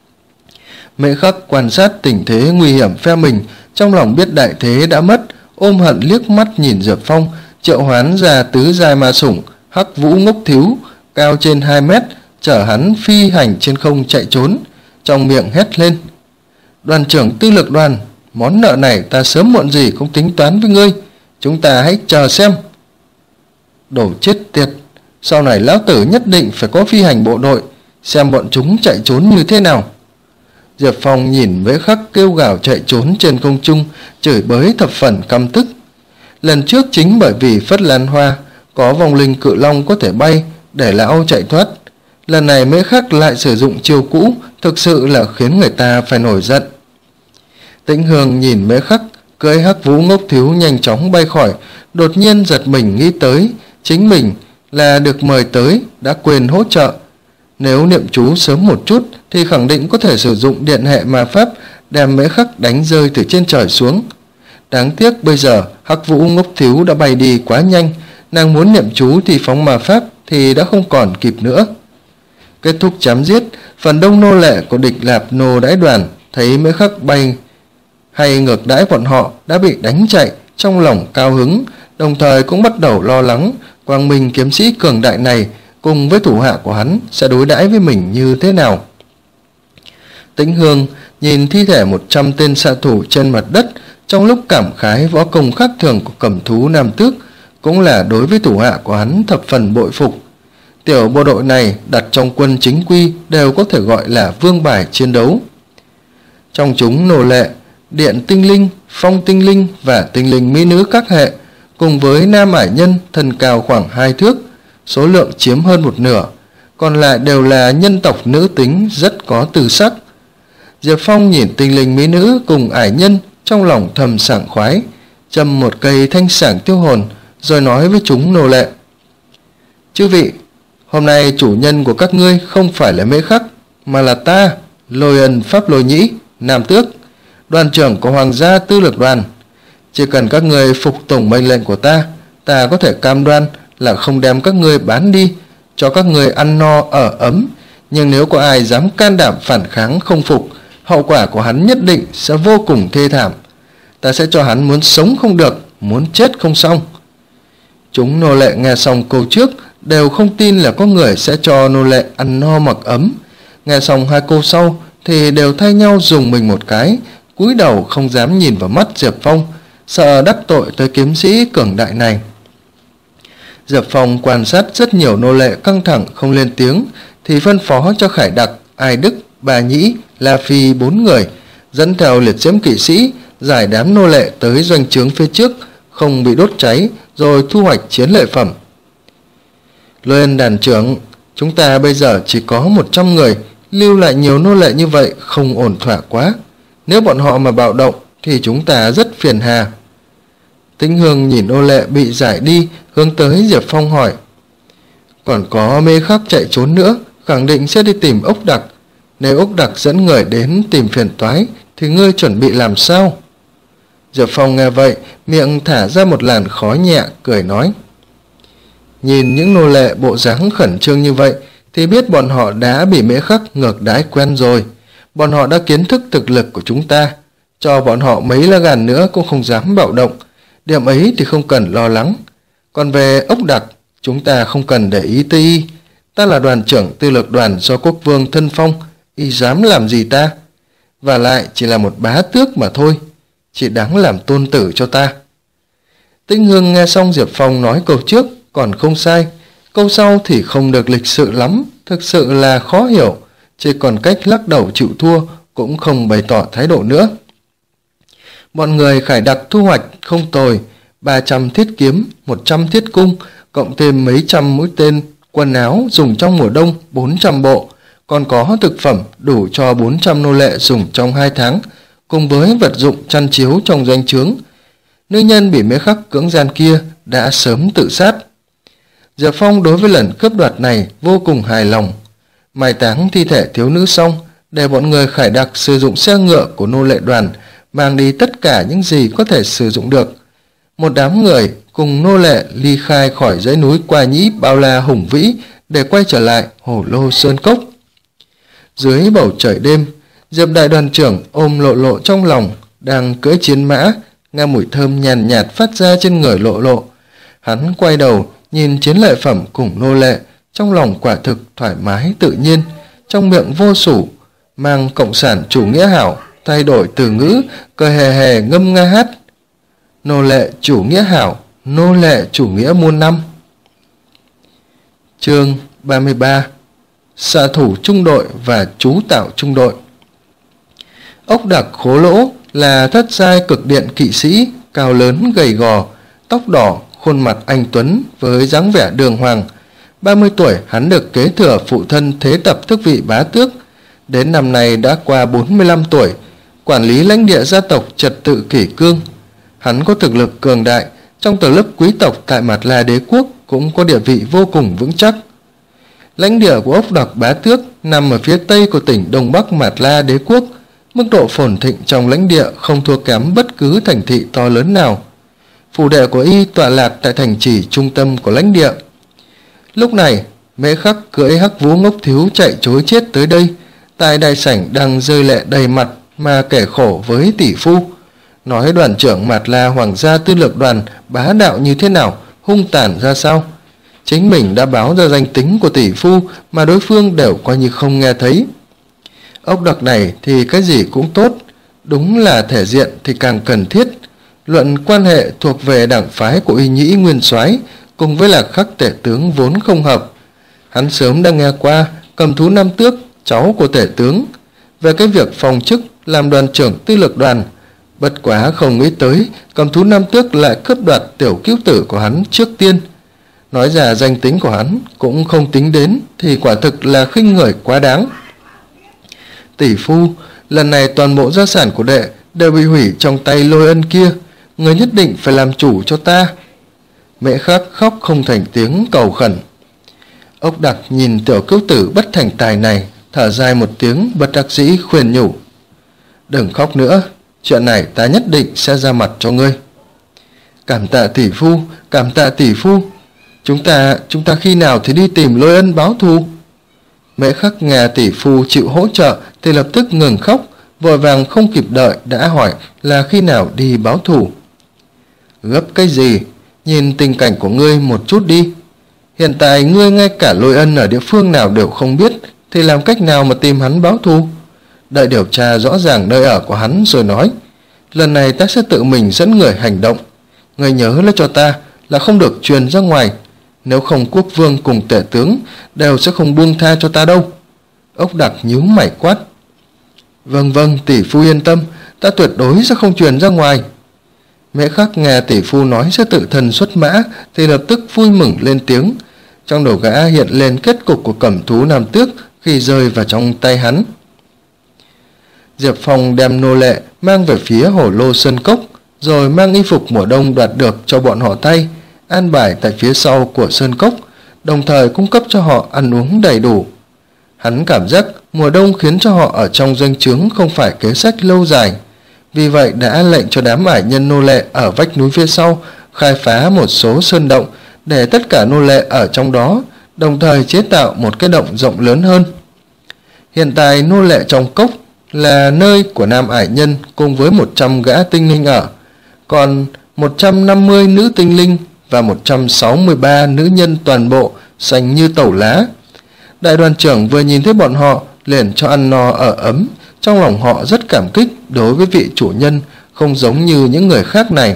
Mễ Khắc quan sát tình thế nguy hiểm phe mình, trong lòng biết đại thế đã mất, ôm hận liếc mắt nhìn Diệp Phong, triệu hoán ra tứ giai ma sủng Hắc Vũ Ngốc Thiếu, cao trên hai mét, chở hắn phi hành trên không chạy trốn, trong miệng hét lên: Đoàn trưởng tư lược đoàn, món nợ này ta sớm muộn gì cũng tính toán với ngươi, chúng ta hãy chờ xem. Đồ chết tiệt, sau này lão tử nhất định phải có phi hành bộ đội, xem bọn chúng chạy trốn như thế nào. Diệp Phong nhìn Mễ Khắc kêu gào chạy trốn trên không trung, chửi bới thập phần căm tức. Lần trước chính bởi vì Phất Lan Hoa có vòng linh cự long có thể bay để lão chạy thoát, lần này Mễ Khắc lại sử dụng chiêu cũ, thực sự là khiến người ta phải nổi giận. Tĩnh Hương nhìn Mễ Khắc cưỡi Hắc Vũ Ngốc Thiếu nhanh chóng bay khỏi, đột nhiên giật mình nghĩ tới chính mình là được mời tới đã quên hỗ trợ. Nếu niệm chú sớm một chút thì khẳng định có thể sử dụng điện hệ ma pháp đem Mễ Khắc đánh rơi từ trên trời xuống. Đáng tiếc bây giờ Hắc Vũ Ngốc Thiếu đã bay đi quá nhanh, nàng muốn niệm chú thì phóng ma pháp thì đã không còn kịp nữa. Kết thúc chém giết, phần đông nô lệ của địch Lạp nô đãi đoàn thấy Mễ Khắc bay hay ngược đãi bọn họ đã bị đánh chạy, trong lòng cao hứng, đồng thời cũng bắt đầu lo lắng Quang Minh kiếm sĩ cường đại này cùng với thủ hạ của hắn sẽ đối đãi với mình như thế nào. Tĩnh Hương nhìn thi thể một trăm tên xạ thủ trên mặt đất, trong lúc cảm khái võ công khác thường của Cẩm Thú Nam Tước, cũng là đối với thủ hạ của hắn thập phần bội phục. Tiểu bộ đội này đặt trong quân chính quy đều có thể gọi là vương bài chiến đấu. Trong chúng nô lệ, điện tinh linh, phong tinh linh và tinh linh mỹ nữ các hệ, cùng với nam ải nhân thân cao khoảng hai thước, số lượng chiếm hơn một nửa, còn lại đều là nhân tộc nữ tính rất có tư sắc. Diệp Phong nhìn tinh linh mỹ nữ cùng ải nhân, trong lòng thầm sảng khoái, châm một cây thanh sảng tiêu hồn, rồi nói với chúng nô lệ: Chư vị, hôm nay chủ nhân của các ngươi không phải là Mễ Khắc, mà là ta, Lôi Ân Pháp Lôi Nhĩ, Nam Tước, đoàn trưởng của Hoàng gia Tư Lược Đoàn. Chỉ cần các ngươi phục tùng mệnh lệnh của ta, ta có thể cam đoan là không đem các ngươi bán đi, cho các ngươi ăn no ở ấm. Nhưng nếu có ai dám can đảm phản kháng không phục, hậu quả của hắn nhất định sẽ vô cùng thê thảm. Ta sẽ cho hắn muốn sống không được, muốn chết không xong. Chúng nô lệ nghe xong câu trước đều không tin là có người sẽ cho nô lệ ăn no mặc ấm. Nghe xong hai câu sau thì đều thay nhau dùng mình một cái, cúi đầu không dám nhìn vào mắt Diệp Phong, sợ đắc tội tới kiếm sĩ cường đại này. Diệp Phong quan sát rất nhiều nô lệ căng thẳng không lên tiếng, thì phân phó cho Khải Đặc, Ai Đức, Bà Nhĩ, La Phi bốn người dẫn theo liệt diễm kỵ sĩ giải đám nô lệ tới doanh trướng phía trước, không bị đốt cháy, rồi thu hoạch chiến lợi phẩm. Lôi Ân đàn trưởng, chúng ta bây giờ chỉ có một trăm người, lưu lại nhiều nô lệ như vậy không ổn thỏa quá. Nếu bọn họ mà bạo động thì chúng ta rất phiền hà. Tĩnh Hương nhìn nô lệ bị giải đi, hướng tới Diệp Phong hỏi: Còn có Mê Khắc chạy trốn nữa, khẳng định sẽ đi tìm Ốc Đặc. Nếu Ốc Đặc dẫn người đến tìm phiền toái thì ngươi chuẩn bị làm sao? Diệp Phong nghe vậy, miệng thả ra một làn khói nhẹ, cười nói: Nhìn những nô lệ bộ dáng khẩn trương như vậy thì biết bọn họ đã bị Mễ Khắc ngược đãi quen rồi. Bọn họ đã kiến thức thực lực của chúng ta, cho bọn họ mấy lá gan nữa cũng không dám bạo động. Điểm ấy thì không cần lo lắng. Còn về Ốc Đặc, chúng ta không cần để ý tới y. Ta là đoàn trưởng Tư Lược Đoàn do quốc vương thân phong, y dám làm gì ta? Và lại chỉ là một bá tước mà thôi, chỉ đáng làm tôn tử cho ta. Tĩnh Hương nghe xong Diệp Phong nói câu trước còn không sai, câu sau thì không được lịch sự lắm, thực sự là khó hiểu, chỉ còn cách lắc đầu chịu thua, cũng không bày tỏ thái độ nữa. Bọn người Khải Đặc thu hoạch không tồi, ba trăm thiết kiếm, một trăm thiết cung, cộng thêm mấy trăm mũi tên, quần áo dùng trong mùa đông bốn trăm bộ, còn có thực phẩm đủ cho bốn trăm nô lệ dùng trong hai tháng, cùng với vật dụng chăn chiếu trong doanh trướng. Nữ nhân bị Mễ Khắc cưỡng gian kia đã sớm tự sát. Diệp Phong đối với lần cướp đoạt này vô cùng hài lòng. Mai táng thi thể thiếu nữ xong, để bọn người Khải Đặc sử dụng xe ngựa của nô lệ đoàn mang đi tất cả những gì có thể sử dụng được. Một đám người cùng nô lệ ly khai khỏi dãy núi Qua Nhĩ bao la hùng vĩ để quay trở lại Hồ Lô Sơn Cốc. Dưới bầu trời đêm, Diệp đại đoàn trưởng ôm Lộ Lộ trong lòng, đang cưỡi chiến mã, nghe mùi thơm nhàn nhạt phát ra trên người Lộ Lộ. Hắn quay đầu nhìn chiến lợi phẩm cùng nô lệ, trong lòng quả thực thoải mái tự nhiên, trong miệng vô sủ mang cộng sản chủ nghĩa hảo thay đổi từ ngữ, cười hề hề ngâm nga hát: Nô lệ chủ nghĩa hảo, nô lệ chủ nghĩa muôn năm. Chương ba mươi ba: Xạ thủ trung đội và chú tạo trung đội. Ốc Đặc Khố Lỗ là thất giai cực điện kỵ sĩ, cao lớn gầy gò, tóc đỏ, khuôn mặt anh tuấn với dáng vẻ đường hoàng. ba mươi tuổi hắn được kế thừa phụ thân thế tập tước vị bá tước, đến năm nay đã qua bốn mươi lăm tuổi, quản lý lãnh địa gia tộc trật tự kỷ cương. Hắn có thực lực cường đại, trong tầng lớp quý tộc tại Mạt La đế quốc cũng có địa vị vô cùng vững chắc. Lãnh địa của Ốc Đặc bá tước nằm ở phía tây của tỉnh Đông Bắc Mạt La đế quốc, mức độ phồn thịnh trong lãnh địa không thua kém bất cứ thành thị to lớn nào. Phủ đệ của y tọa lạc tại thành trì trung tâm của lãnh địa. Lúc này, Mễ Khắc cưỡi hắc vũ ngốc thiếu chạy trối chết tới đây, tại đại sảnh đang rơi lệ đầy mặt mà kể khổ với tỷ phu, nói đoàn trưởng Mạt La Hoàng gia Tư Lược Đoàn bá đạo như thế nào, hung tàn ra sao. Chính mình đã báo ra danh tính của tỷ phu mà đối phương đều coi như không nghe thấy. Ốc Đặc này thì cái gì cũng tốt, đúng là thể diện thì càng cần thiết. Luận quan hệ thuộc về đảng phái của uy nhĩ nguyên soái cùng với Lạc Khắc tể tướng vốn không hợp. Hắn sớm đã nghe qua Cầm Thú Nam Tước, cháu của tể tướng, về cái việc phong chức làm đoàn trưởng tư lược đoàn. Bất quá không nghĩ tới Cầm Thú Nam Tước lại cướp đoạt tiểu cứu tử của hắn trước tiên. Nói ra danh tính của hắn cũng không tính đến thì quả thực là khinh người quá đáng. Tỷ phu, lần này toàn bộ gia sản của đệ đều bị hủy trong tay Lôi Ân kia, người nhất định phải làm chủ cho ta. Mễ Khắc khóc không thành tiếng cầu khẩn. Ốc Đặc nhìn tiểu cứu tử bất thành tài này, thở dài một tiếng bất đắc dĩ khuyên nhủ. Đừng khóc nữa, chuyện này ta nhất định sẽ ra mặt cho ngươi. Cảm tạ tỷ phu, cảm tạ tỷ phu. Chúng ta, chúng ta khi nào thì đi tìm Lôi Ân báo thù? Mễ Khắc nghe tỷ phu chịu hỗ trợ thì lập tức ngừng khóc, vội vàng không kịp đợi đã hỏi là khi nào đi báo thù. Gấp cái gì? Nhìn tình cảnh của ngươi một chút đi. Hiện tại ngươi ngay cả Lôi Ân ở địa phương nào đều không biết, thì làm cách nào mà tìm hắn báo thù? Đợi điều tra rõ ràng nơi ở của hắn rồi nói. Lần này ta sẽ tự mình dẫn người hành động. Ngươi nhớ lấy cho ta là không được truyền ra ngoài, nếu không quốc vương cùng tể tướng đều sẽ không buông tha cho ta đâu. Ốc Đặc nhíu mày quát. Vâng vâng, tỷ phu yên tâm, ta tuyệt đối sẽ không truyền ra ngoài. Mễ Khắc nghe tỷ phu nói sẽ tự thân xuất mã thì lập tức vui mừng lên tiếng. Trong đầu gã hiện lên kết cục của Cẩm Thú Nam Tước khi rơi vào trong tay hắn. Diệp Phong đem nô lệ mang về phía Hổ Lô Sơn Cốc, rồi mang y phục mùa đông đoạt được cho bọn họ tay, an bài tại phía sau của Sơn Cốc, đồng thời cung cấp cho họ ăn uống đầy đủ. Hắn cảm giác mùa đông khiến cho họ ở trong doanh trướng không phải kế sách lâu dài, vì vậy đã lệnh cho đám ải nhân nô lệ ở vách núi phía sau khai phá một số sơn động để tất cả nô lệ ở trong đó, đồng thời chế tạo một cái động rộng lớn hơn. Hiện tại nô lệ trong cốc là nơi của nam ải nhân cùng với một trăm gã tinh linh ở, còn một trăm năm mươi nữ tinh linh và một trăm sáu mươi ba nữ nhân toàn bộ xanh như tẩu lá. Đại đoàn trưởng vừa nhìn thấy bọn họ liền cho ăn no ở ấm, trong lòng họ rất cảm kích đối với vị chủ nhân không giống như những người khác này.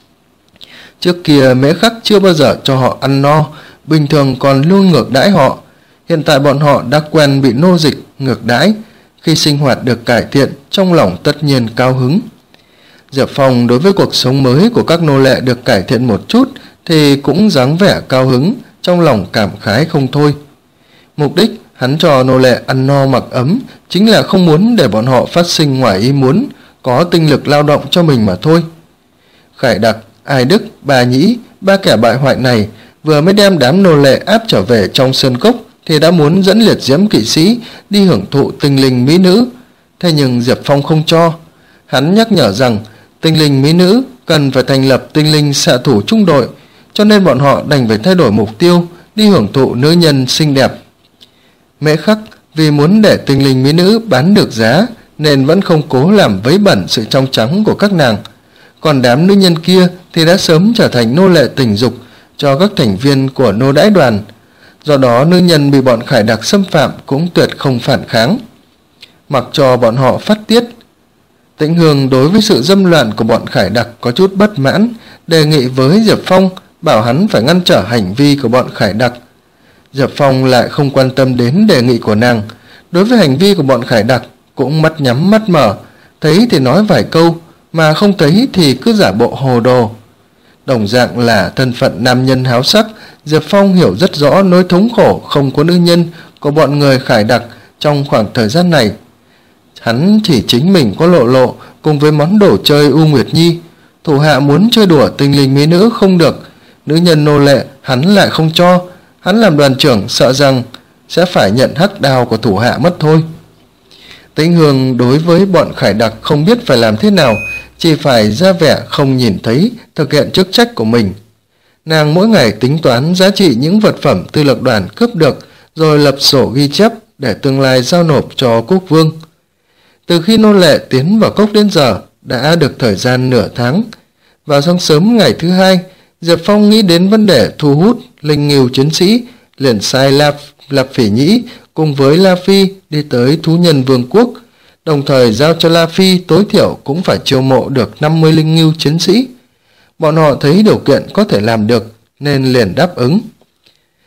Trước kia Mễ Khắc chưa bao giờ cho họ ăn no, bình thường còn luôn ngược đãi họ. Hiện tại bọn họ đã quen bị nô dịch ngược đãi, khi sinh hoạt được cải thiện trong lòng tất nhiên cao hứng. Diệp Phong đối với cuộc sống mới của các nô lệ được cải thiện một chút thì cũng dáng vẻ cao hứng, trong lòng cảm khái không thôi. Mục đích hắn cho nô lệ ăn no mặc ấm chính là không muốn để bọn họ phát sinh ngoài ý muốn, có tinh lực lao động cho mình mà thôi. Khải Đặc, Ai Đức, Bà Nhĩ, ba kẻ bại hoại này vừa mới đem đám nô lệ áp trở về trong sơn cốc thì đã muốn dẫn liệt diễm kỵ sĩ đi hưởng thụ tinh linh mỹ nữ. Thế nhưng Diệp Phong không cho. Hắn nhắc nhở rằng tinh linh mỹ nữ cần phải thành lập tinh linh xạ thủ trung đội, cho nên bọn họ đành phải thay đổi mục tiêu, đi hưởng thụ nữ nhân xinh đẹp. Mễ Khắc vì muốn để tinh linh mỹ nữ bán được giá nên vẫn không cố làm vấy bẩn sự trong trắng của các nàng, còn đám nữ nhân kia thì đã sớm trở thành nô lệ tình dục cho các thành viên của nô đãi đoàn. Do đó nữ nhân bị bọn Khải Đặc xâm phạm cũng tuyệt không phản kháng, mặc cho bọn họ phát tiết. Tĩnh Hương đối với sự dâm loạn của bọn Khải Đặc có chút bất mãn, đề nghị với Diệp Phong bảo hắn phải ngăn trở hành vi của bọn Khải Đặc. Diệp Phong lại không quan tâm đến đề nghị của nàng, đối với hành vi của bọn Khải Đặc cũng mắt nhắm mắt mở, thấy thì nói vài câu, mà không thấy thì cứ giả bộ hồ đồ. Đồng dạng là thân phận nam nhân háo sắc, Diệp Phong hiểu rất rõ nỗi thống khổ không có nữ nhân của bọn người Khải Đặc trong khoảng thời gian này. Hắn chỉ chính mình có lộ lộ cùng với món đồ chơi U Nguyệt Nhi, thủ hạ muốn chơi đùa tinh linh mỹ nữ không được, nữ nhân nô lệ hắn lại không cho. Hắn làm đoàn trưởng sợ rằng sẽ phải nhận hắc đao của thủ hạ mất thôi. Tĩnh Hương đối với bọn Khải Đặc không biết phải làm thế nào, chỉ phải ra vẻ không nhìn thấy, thực hiện chức trách của mình. Nàng mỗi ngày tính toán giá trị những vật phẩm tư lược đoàn cướp được, rồi lập sổ ghi chép để tương lai giao nộp cho quốc vương. Từ khi nô lệ tiến vào cốc đến giờ đã được thời gian nửa tháng. Vào sáng sớm ngày thứ hai, Diệp Phong nghĩ đến vấn đề thu hút linh nghiêu chiến sĩ, liền sai Lạp, Lạp Phỉ Nhĩ cùng với La Phi đi tới thú nhân vương quốc, đồng thời giao cho La Phi tối thiểu cũng phải chiêu mộ được năm mươi linh nghiêu chiến sĩ. Bọn họ thấy điều kiện có thể làm được nên liền đáp ứng.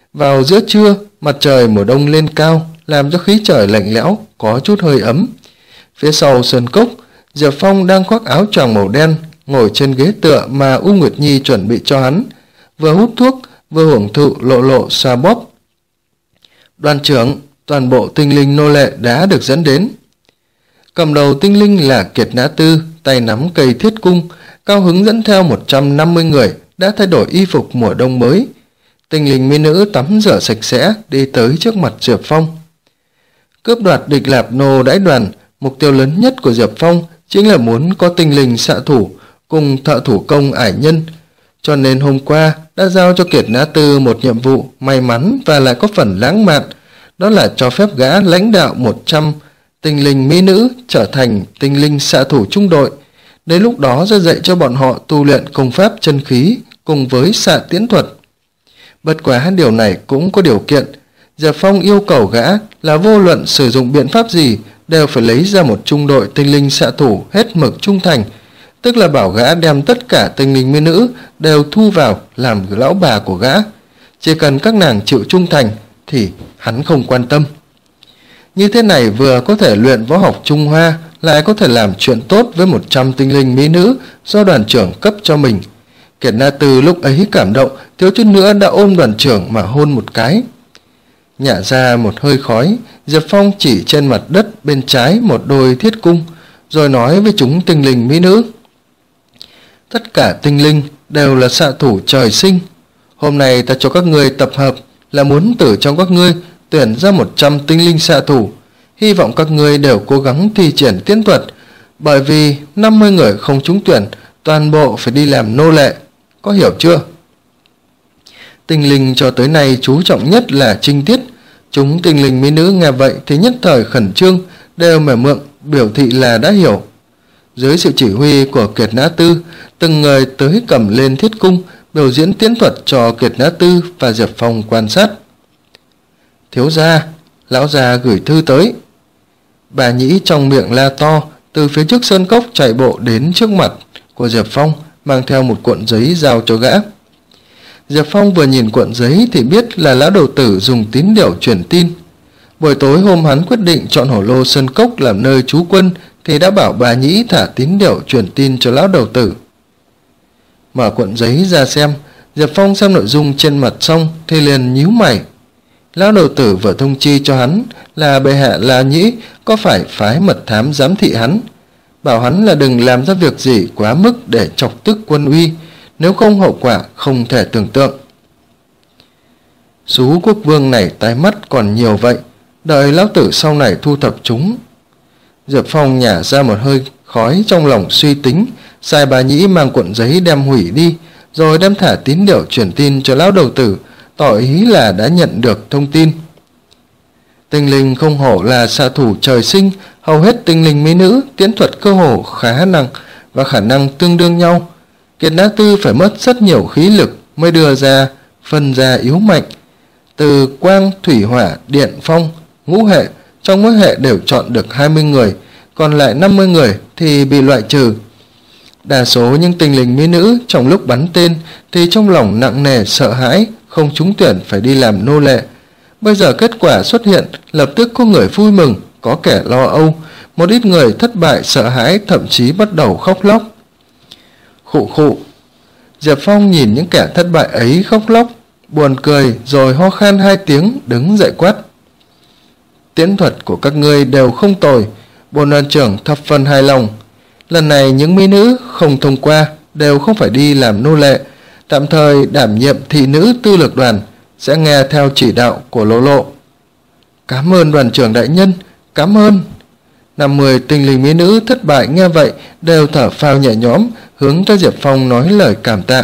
Vào giữa trưa, mặt trời mùa đông lên cao, làm cho khí trời lạnh lẽo, có chút hơi ấm. Phía sau sơn cốc, Diệp Phong đang khoác áo choàng màu đen, ngồi trên ghế tựa mà U Nguyệt Nhi chuẩn bị cho hắn, vừa hút thuốc, vừa hưởng thụ lộ lộ xoa bóp. Đoàn trưởng, toàn bộ tinh linh nô lệ đã được dẫn đến. Cầm đầu tinh linh là Kiệt Nã Tư, tay nắm cây thiết cung, cao hứng dẫn theo một trăm năm mươi người đã thay đổi y phục mùa đông mới. Tinh linh mỹ nữ tắm rửa sạch sẽ đi tới trước mặt Diệp Phong. Cướp đoạt địch lạp nô đãi đoàn, mục tiêu lớn nhất của Diệp Phong chính là muốn có tinh linh xạ thủ cùng thợ thủ công ải nhân, cho nên hôm qua đã giao cho Kiệt Nã Tư một nhiệm vụ may mắn và lại có phần lãng mạn, đó là cho phép gã lãnh đạo một trăm tinh linh mỹ nữ trở thành tinh linh xạ thủ trung đội. Đến lúc đó sẽ dạy cho bọn họ tu luyện công pháp chân khí cùng với xạ tiễn thuật. Bất quá điều này cũng có điều kiện. Diệp Phong yêu cầu gã là vô luận sử dụng biện pháp gì đều phải lấy ra một trung đội tinh linh xạ thủ hết mực trung thành, tức là bảo gã đem tất cả tinh linh mỹ nữ đều thu vào làm lão bà của gã. Chỉ cần các nàng chịu trung thành thì hắn không quan tâm. Như thế này vừa có thể luyện võ học Trung Hoa, lại có thể làm chuyện tốt với một trăm tinh linh mỹ nữ do đoàn trưởng cấp cho mình. Kiệt Nã Tư lúc ấy cảm động, thiếu chút nữa đã ôm đoàn trưởng mà hôn một cái. Nhả ra một hơi khói, Diệp Phong chỉ trên mặt đất bên trái một đôi thiết cung, rồi nói với chúng tinh linh mỹ nữ: tất cả tinh linh đều là xạ thủ trời sinh. Hôm nay ta cho các ngươi tập hợp là muốn từ trong các ngươi tuyển ra một trăm tinh linh xạ thủ. Hy vọng các ngươi đều cố gắng thi triển tiễn thuật, bởi vì năm mươi người không trúng tuyển, toàn bộ phải đi làm nô lệ. Có hiểu chưa? Tinh linh cho tới nay chú trọng nhất là trinh tiết. Chúng tinh linh mỹ nữ nghe vậy thì nhất thời khẩn trương, đều mẻ mượn biểu thị là đã hiểu. Dưới sự chỉ huy của Kiệt Nã Tư, từng người tới cầm lên thiết cung biểu diễn tiễn thuật cho Kiệt Nã Tư và Diệp Phong quan sát. Thiếu gia, lão già gửi thư tới. Bà Nhĩ trong miệng la to, từ phía trước sơn cốc chạy bộ đến trước mặt của Diệp Phong, mang theo một cuộn giấy giao cho gã. Diệp Phong vừa nhìn cuộn giấy thì biết là lão đầu tử dùng tín điệu truyền tin. Buổi tối hôm hắn quyết định chọn hổ lô sơn cốc làm nơi trú quân thì đã bảo bà Nhĩ thả tín điệu truyền tin cho lão đầu tử. Mở cuộn giấy ra xem, Diệp Phong xem nội dung trên mặt xong thì liền nhíu mày. Lão đầu tử vừa thông chi cho hắn là bệ hạ La Nhĩ có phải phái mật thám giám thị hắn, bảo hắn là đừng làm ra việc gì quá mức để chọc tức quân uy, nếu không hậu quả không thể tưởng tượng. Sú quốc vương này tai mắt còn nhiều vậy, đợi lão tử sau này thu thập chúng. Diệp Phong nhả ra một hơi khói trong lòng suy tính, sai bà Nhĩ mang cuộn giấy đem hủy đi, rồi đem thả tín điệu truyền tin cho lão đầu tử, tỏ ý là đã nhận được thông tin. Tinh linh không hổ là xạ thủ trời sinh, hầu hết tinh linh mỹ nữ tiễn thuật cơ hồ khả năng và khả năng tương đương nhau. Kiệt Nã Tư phải mất rất nhiều khí lực mới đưa ra phân ra yếu mạnh. Từ quang, thủy, hỏa, điện, phong, ngũ hệ, trong mỗi hệ đều chọn được hai mươi người, còn lại năm mươi người thì bị loại trừ. Đa số những tinh linh mỹ nữ trong lúc bắn tên thì trong lòng nặng nề sợ hãi, không trúng tuyển phải đi làm nô lệ. Bây giờ kết quả xuất hiện, lập tức có người vui mừng, có kẻ lo âu, một ít người thất bại sợ hãi, thậm chí bắt đầu khóc lóc. Khụ khụ. Diệp Phong nhìn những kẻ thất bại ấy khóc lóc, buồn cười rồi ho khan hai tiếng, đứng dậy quát: tiễn thuật của các ngươi đều không tồi, bổn đoàn trưởng thập phần hài lòng. Lần này những mỹ nữ không thông qua đều không phải đi làm nô lệ, tạm thời đảm nhiệm thị nữ tư lược đoàn, sẽ nghe theo chỉ đạo của Lộ Lộ. Cảm ơn đoàn trưởng đại nhân, cảm ơn. năm mươi tinh linh mỹ nữ thất bại nghe vậy đều thở phào nhẹ nhõm, hướng tới Diệp Phong nói lời cảm tạ.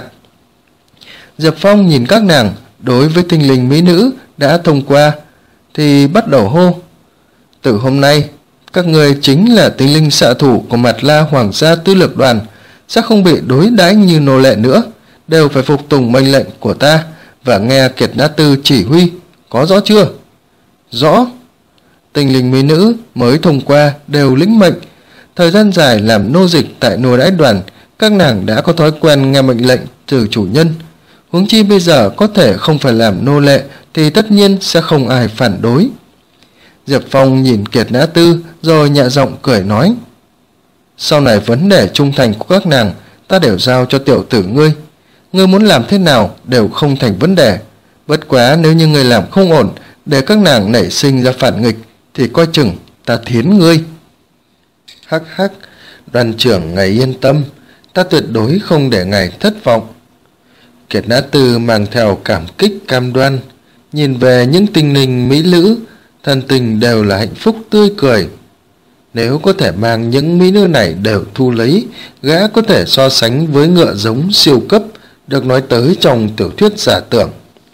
Diệp Phong nhìn các nàng, đối với tinh linh mỹ nữ đã thông qua thì bắt đầu hô: từ hôm nay các người chính là tinh linh xạ thủ của Mạt La Hoàng gia tư lược đoàn, sẽ không bị đối đãi như nô lệ nữa, đều phải phục tùng mệnh lệnh của ta và nghe Kiệt Nã Tư chỉ huy, có rõ chưa? Rõ. Tinh linh mỹ nữ mới thông qua đều lĩnh mệnh. Thời gian dài làm nô dịch tại nô đãi đoàn, các nàng đã có thói quen nghe mệnh lệnh từ chủ nhân. Huống chi bây giờ có thể không phải làm nô lệ thì tất nhiên sẽ không ai phản đối. Diệp Phong nhìn Kiệt Nhã Tư rồi nhẹ giọng cười nói: sau này vấn đề trung thành của các nàng ta đều giao cho tiểu tử ngươi. Ngươi muốn làm thế nào đều không thành vấn đề. Bất quá nếu như ngươi làm không ổn để các nàng nảy sinh ra phản nghịch thì coi chừng ta thiến ngươi. Hắc hắc, Đoàn trưởng ngài yên tâm, ta tuyệt đối không để ngài thất vọng. Kiệt Nhã Tư mang theo cảm kích cam đoan, nhìn về những tinh linh mỹ nữ, thân tình đều là hạnh phúc tươi cười. Nếu có thể mang những mỹ nữ này đều thu lấy, gã có thể so sánh với ngựa giống siêu cấp được nói tới trong tiểu thuyết giả tưởng.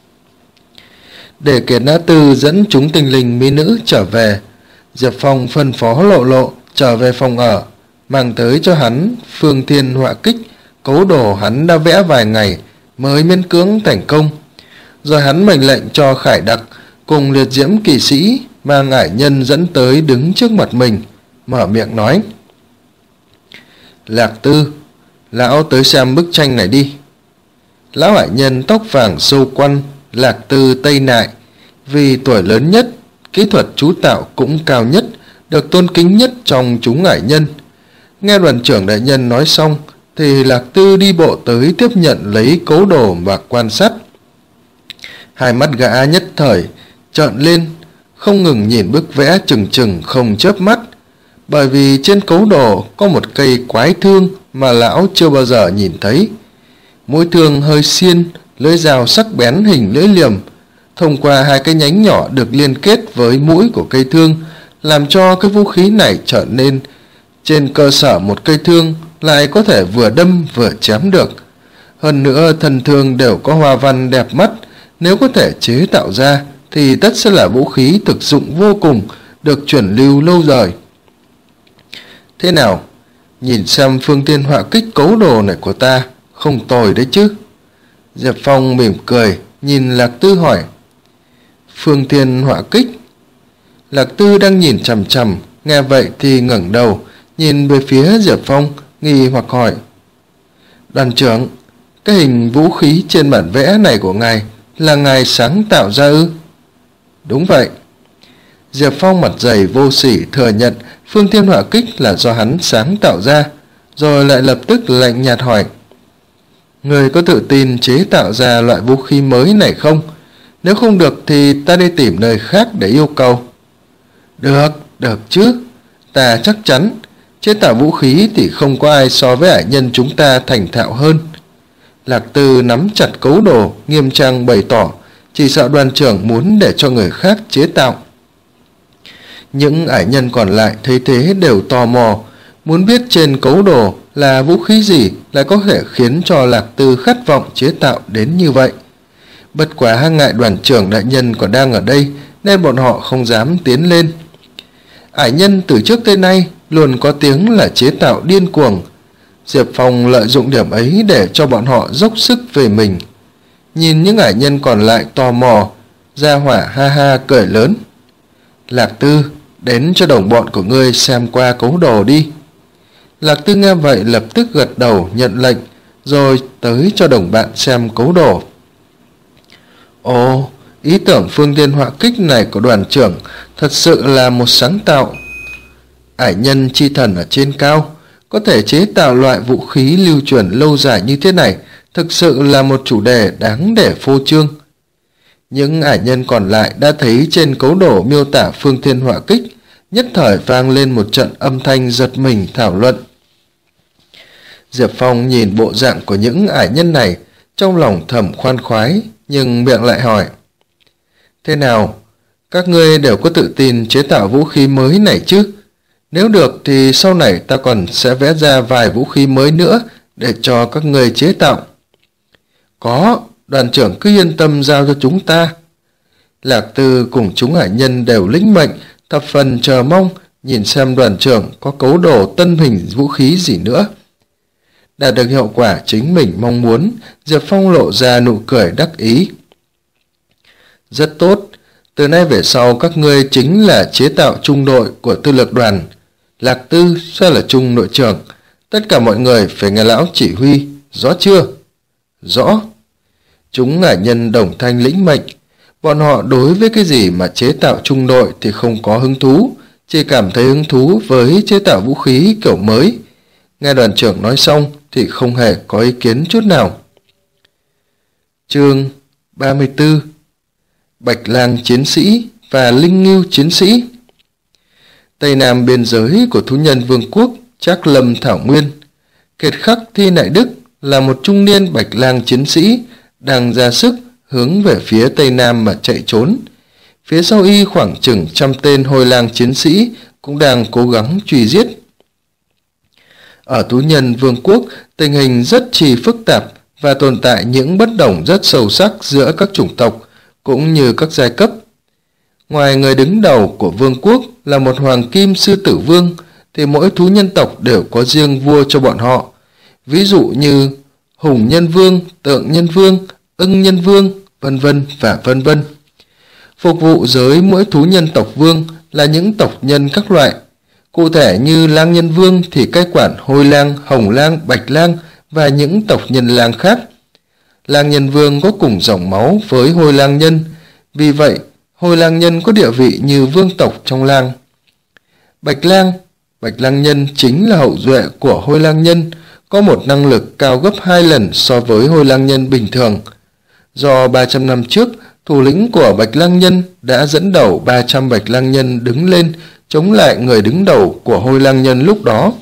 Để Kiệt Nhã Tư dẫn chúng tinh linh mỹ nữ trở về, Diệp Phong phân phó Lộ Lộ trở về phòng ở, mang tới cho hắn phương thiên họa kích, cấu đồ hắn đã vẽ vài ngày mới miễn cưỡng thành công. Rồi hắn mệnh lệnh cho Khải Đặc cùng liệt diễm kỵ sĩ mang ải nhân dẫn tới đứng trước mặt mình, mở miệng nói: Lạc Tư, lão tới xem bức tranh này đi. Lão ải nhân tóc vàng sâu quăn, Lạc Tư Tây Nại, vì tuổi lớn nhất, kỹ thuật chú tạo cũng cao nhất, được tôn kính nhất trong chúng ải nhân. Nghe đoàn trưởng đại nhân nói xong thì Lạc Tư đi bộ tới tiếp nhận lấy cấu đồ và quan sát. Hai mắt gã nhất thời trợn lên, không ngừng nhìn bức vẽ chừng chừng không chớp mắt, bởi vì trên cấu đồ có một cây quái thương mà lão chưa bao giờ nhìn thấy. Mũi thương hơi xiên, lưỡi dao sắc bén hình lưỡi liềm, thông qua hai cái nhánh nhỏ được liên kết với mũi của cây thương, làm cho cái vũ khí này trở nên trên cơ sở một cây thương lại có thể vừa đâm vừa chém được. Hơn nữa thân thương đều có hoa văn đẹp mắt, nếu có thể chế tạo ra thì tất sẽ là vũ khí thực dụng vô cùng, được truyền lưu lâu đời. Thế nào, nhìn xem phương thiên họa kích cấu đồ này của ta không tồi đấy chứ? Diệp Phong mỉm cười nhìn Lạc Tư hỏi. Phương thiên họa kích? Lạc Tư đang nhìn chằm chằm, nghe vậy thì ngẩng đầu nhìn về phía Diệp Phong, nghi hoặc hỏi: Đoàn trưởng, cái hình vũ khí trên bản vẽ này của ngài là ngài sáng tạo ra ư? Đúng vậy. Diệp Phong mặt dày vô sỉ thừa nhận phương thiên họa kích là do hắn sáng tạo ra, rồi lại lập tức lạnh nhạt hỏi: Người có tự tin chế tạo ra loại vũ khí mới này không? Nếu không được thì ta đi tìm nơi khác để yêu cầu. Được, được chứ. Ta chắc chắn chế tạo vũ khí thì không có ai so với ải nhân chúng ta thành thạo hơn. Lạc Tư nắm chặt cấu đồ, nghiêm trang bày tỏ, chỉ sợ đoàn trưởng muốn để cho người khác chế tạo. Những ải nhân còn lại thấy thế đều tò mò, muốn biết trên cấu đồ là vũ khí gì lại có thể khiến cho Lạc Tư khát vọng chế tạo đến như vậy. Bất quá ngại đoàn trưởng đại nhân còn đang ở đây nên bọn họ không dám tiến lên. Ải nhân từ trước tới nay luôn có tiếng là chế tạo điên cuồng. Diệp Phong lợi dụng điểm ấy để cho bọn họ dốc sức về mình. Nhìn những ải nhân còn lại tò mò, Gia Hỏa ha ha cười lớn: Lạc Tư, đến cho đồng bọn của ngươi xem qua cấu đồ đi. Lạc Tư nghe vậy lập tức gật đầu nhận lệnh, rồi tới cho đồng bạn xem cấu đồ. Ồ, ý tưởng phương thiên họa kích này của đoàn trưởng thật sự là một sáng tạo. Ải nhân chi thần ở trên cao có thể chế tạo loại vũ khí lưu truyền lâu dài như thế này, thực sự là một chủ đề đáng để phô trương. Những ải nhân còn lại đã thấy trên cấu đồ miêu tả phương thiên họa kích, nhất thời vang lên một trận âm thanh giật mình thảo luận. Diệp Phong nhìn bộ dạng của những ải nhân này, trong lòng thầm khoan khoái, nhưng miệng lại hỏi: Thế nào, các ngươi đều có tự tin chế tạo vũ khí mới này chứ? Nếu được thì sau này ta còn sẽ vẽ ra vài vũ khí mới nữa để cho các ngươi chế tạo. Có, đoàn trưởng cứ yên tâm giao cho chúng ta. Lạc Tư cùng chúng ải nhân đều lĩnh mệnh, thập phần chờ mong nhìn xem đoàn trưởng có cấu đồ tân hình vũ khí gì nữa. Đạt được hiệu quả chính mình mong muốn, Diệp Phong lộ ra nụ cười đắc ý. Rất tốt, từ nay về sau các ngươi chính là chế tạo trung đội của tư lược đoàn. Lạc Tư sẽ là trung đội trưởng, tất cả mọi người phải nghe lão chỉ huy, rõ chưa? Rõ. Chúng ải nhân đồng thanh lĩnh mệnh, Bọn họ đối với cái gì mà chế tạo trung đội thì không có hứng thú, chỉ cảm thấy hứng thú với chế tạo vũ khí kiểu mới. Nghe đoàn trưởng nói xong thì không hề có ý kiến chút nào. Chương ba mươi tư. Bạch lang chiến sĩ và linh ngưu chiến sĩ. Tây Nam biên giới của thú nhân vương quốc Trác Lâm Thảo Nguyên, Kiệt Khắc Thi Nại Đức là một trung niên bạch lang chiến sĩ đang ra sức hướng về phía Tây Nam mà chạy trốn. Phía sau y khoảng chừng trăm tên hôi lang chiến sĩ cũng đang cố gắng truy giết. Ở thú nhân vương quốc, tình hình rất chi phức tạp và tồn tại những bất đồng rất sâu sắc giữa các chủng tộc cũng như các giai cấp. Ngoài người đứng đầu của vương quốc là một hoàng kim sư tử vương, thì mỗi thú nhân tộc đều có riêng vua cho bọn họ. Ví dụ như Hùng Nhân Vương, Tượng Nhân Vương, Ưng Nhân Vương, vân vân và vân vân. Phục vụ giới mỗi thú nhân tộc vương là những tộc nhân các loại. Cụ thể như Lang Nhân Vương thì cai quản hôi lang, hồng lang, bạch lang và những tộc nhân lang khác. Lang Nhân Vương có cùng dòng máu với hôi lang nhân, vì vậy hôi lang nhân có địa vị như vương tộc trong lang. Bạch lang, bạch lang nhân chính là hậu duệ của hôi lang nhân, có một năng lực cao gấp hai lần so với hôi lang nhân bình thường. Do ba trăm năm trước, thủ lĩnh của bạch lang nhân đã dẫn đầu ba trăm bạch lang nhân đứng lên chống lại người đứng đầu của hôi lang nhân lúc đó.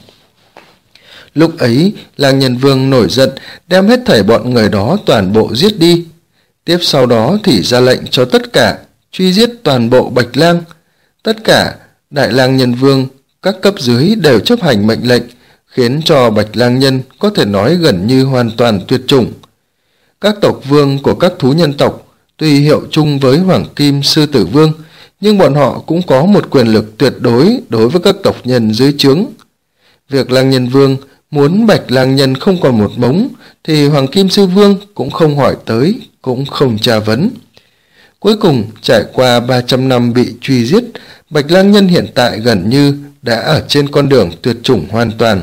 Lúc ấy, Lang Nhân Vương nổi giận, đem hết thảy bọn người đó toàn bộ giết đi. Tiếp sau đó thì ra lệnh cho tất cả truy giết toàn bộ bạch lang. Tất cả Đại Lang Nhân Vương, các cấp dưới đều chấp hành mệnh lệnh, khiến cho bạch lang nhân có thể nói gần như hoàn toàn tuyệt chủng. Các tộc vương của các thú nhân tộc tuy hiệu chung với Hoàng Kim Sư Tử Vương, nhưng bọn họ cũng có một quyền lực tuyệt đối đối với các tộc nhân dưới trướng. Việc Lang Nhân Vương muốn bạch lang nhân không còn một mống thì Hoàng Kim Sư Vương cũng không hỏi tới, cũng không tra vấn. Cuối cùng, trải qua ba trăm năm bị truy giết, bạch lang nhân hiện tại gần như đã ở trên con đường tuyệt chủng hoàn toàn.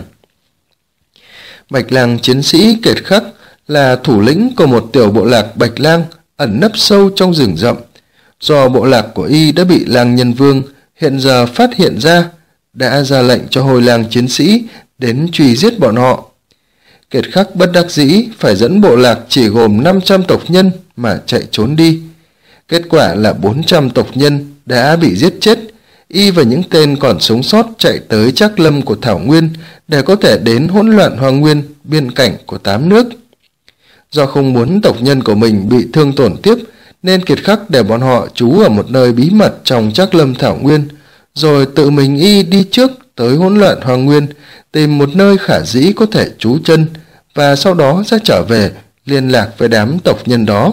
Bạch lang chiến sĩ Kiệt Khắc là thủ lĩnh của một tiểu bộ lạc bạch lang ẩn nấp sâu trong rừng rậm. Do bộ lạc của y đã bị Lang Nhân Vương hiện giờ phát hiện ra, đã ra lệnh cho hôi lang chiến sĩ đến truy giết bọn họ. Kiệt Khắc bất đắc dĩ phải dẫn bộ lạc chỉ gồm năm trăm tộc nhân mà chạy trốn đi. Kết quả là bốn trăm tộc nhân đã bị giết chết. Y và những tên còn sống sót chạy tới Trác Lâm của Thảo Nguyên để có thể đến hỗn loạn Hoang Nguyên, biên cảnh của tám nước. Do không muốn tộc nhân của mình bị thương tổn tiếp, nên Kiệt Khắc để bọn họ trú ở một nơi bí mật trong Trác Lâm Thảo Nguyên, rồi tự mình y đi trước tới hỗn loạn Hoang Nguyên, tìm một nơi khả dĩ có thể trú chân, và sau đó sẽ trở về liên lạc với đám tộc nhân đó.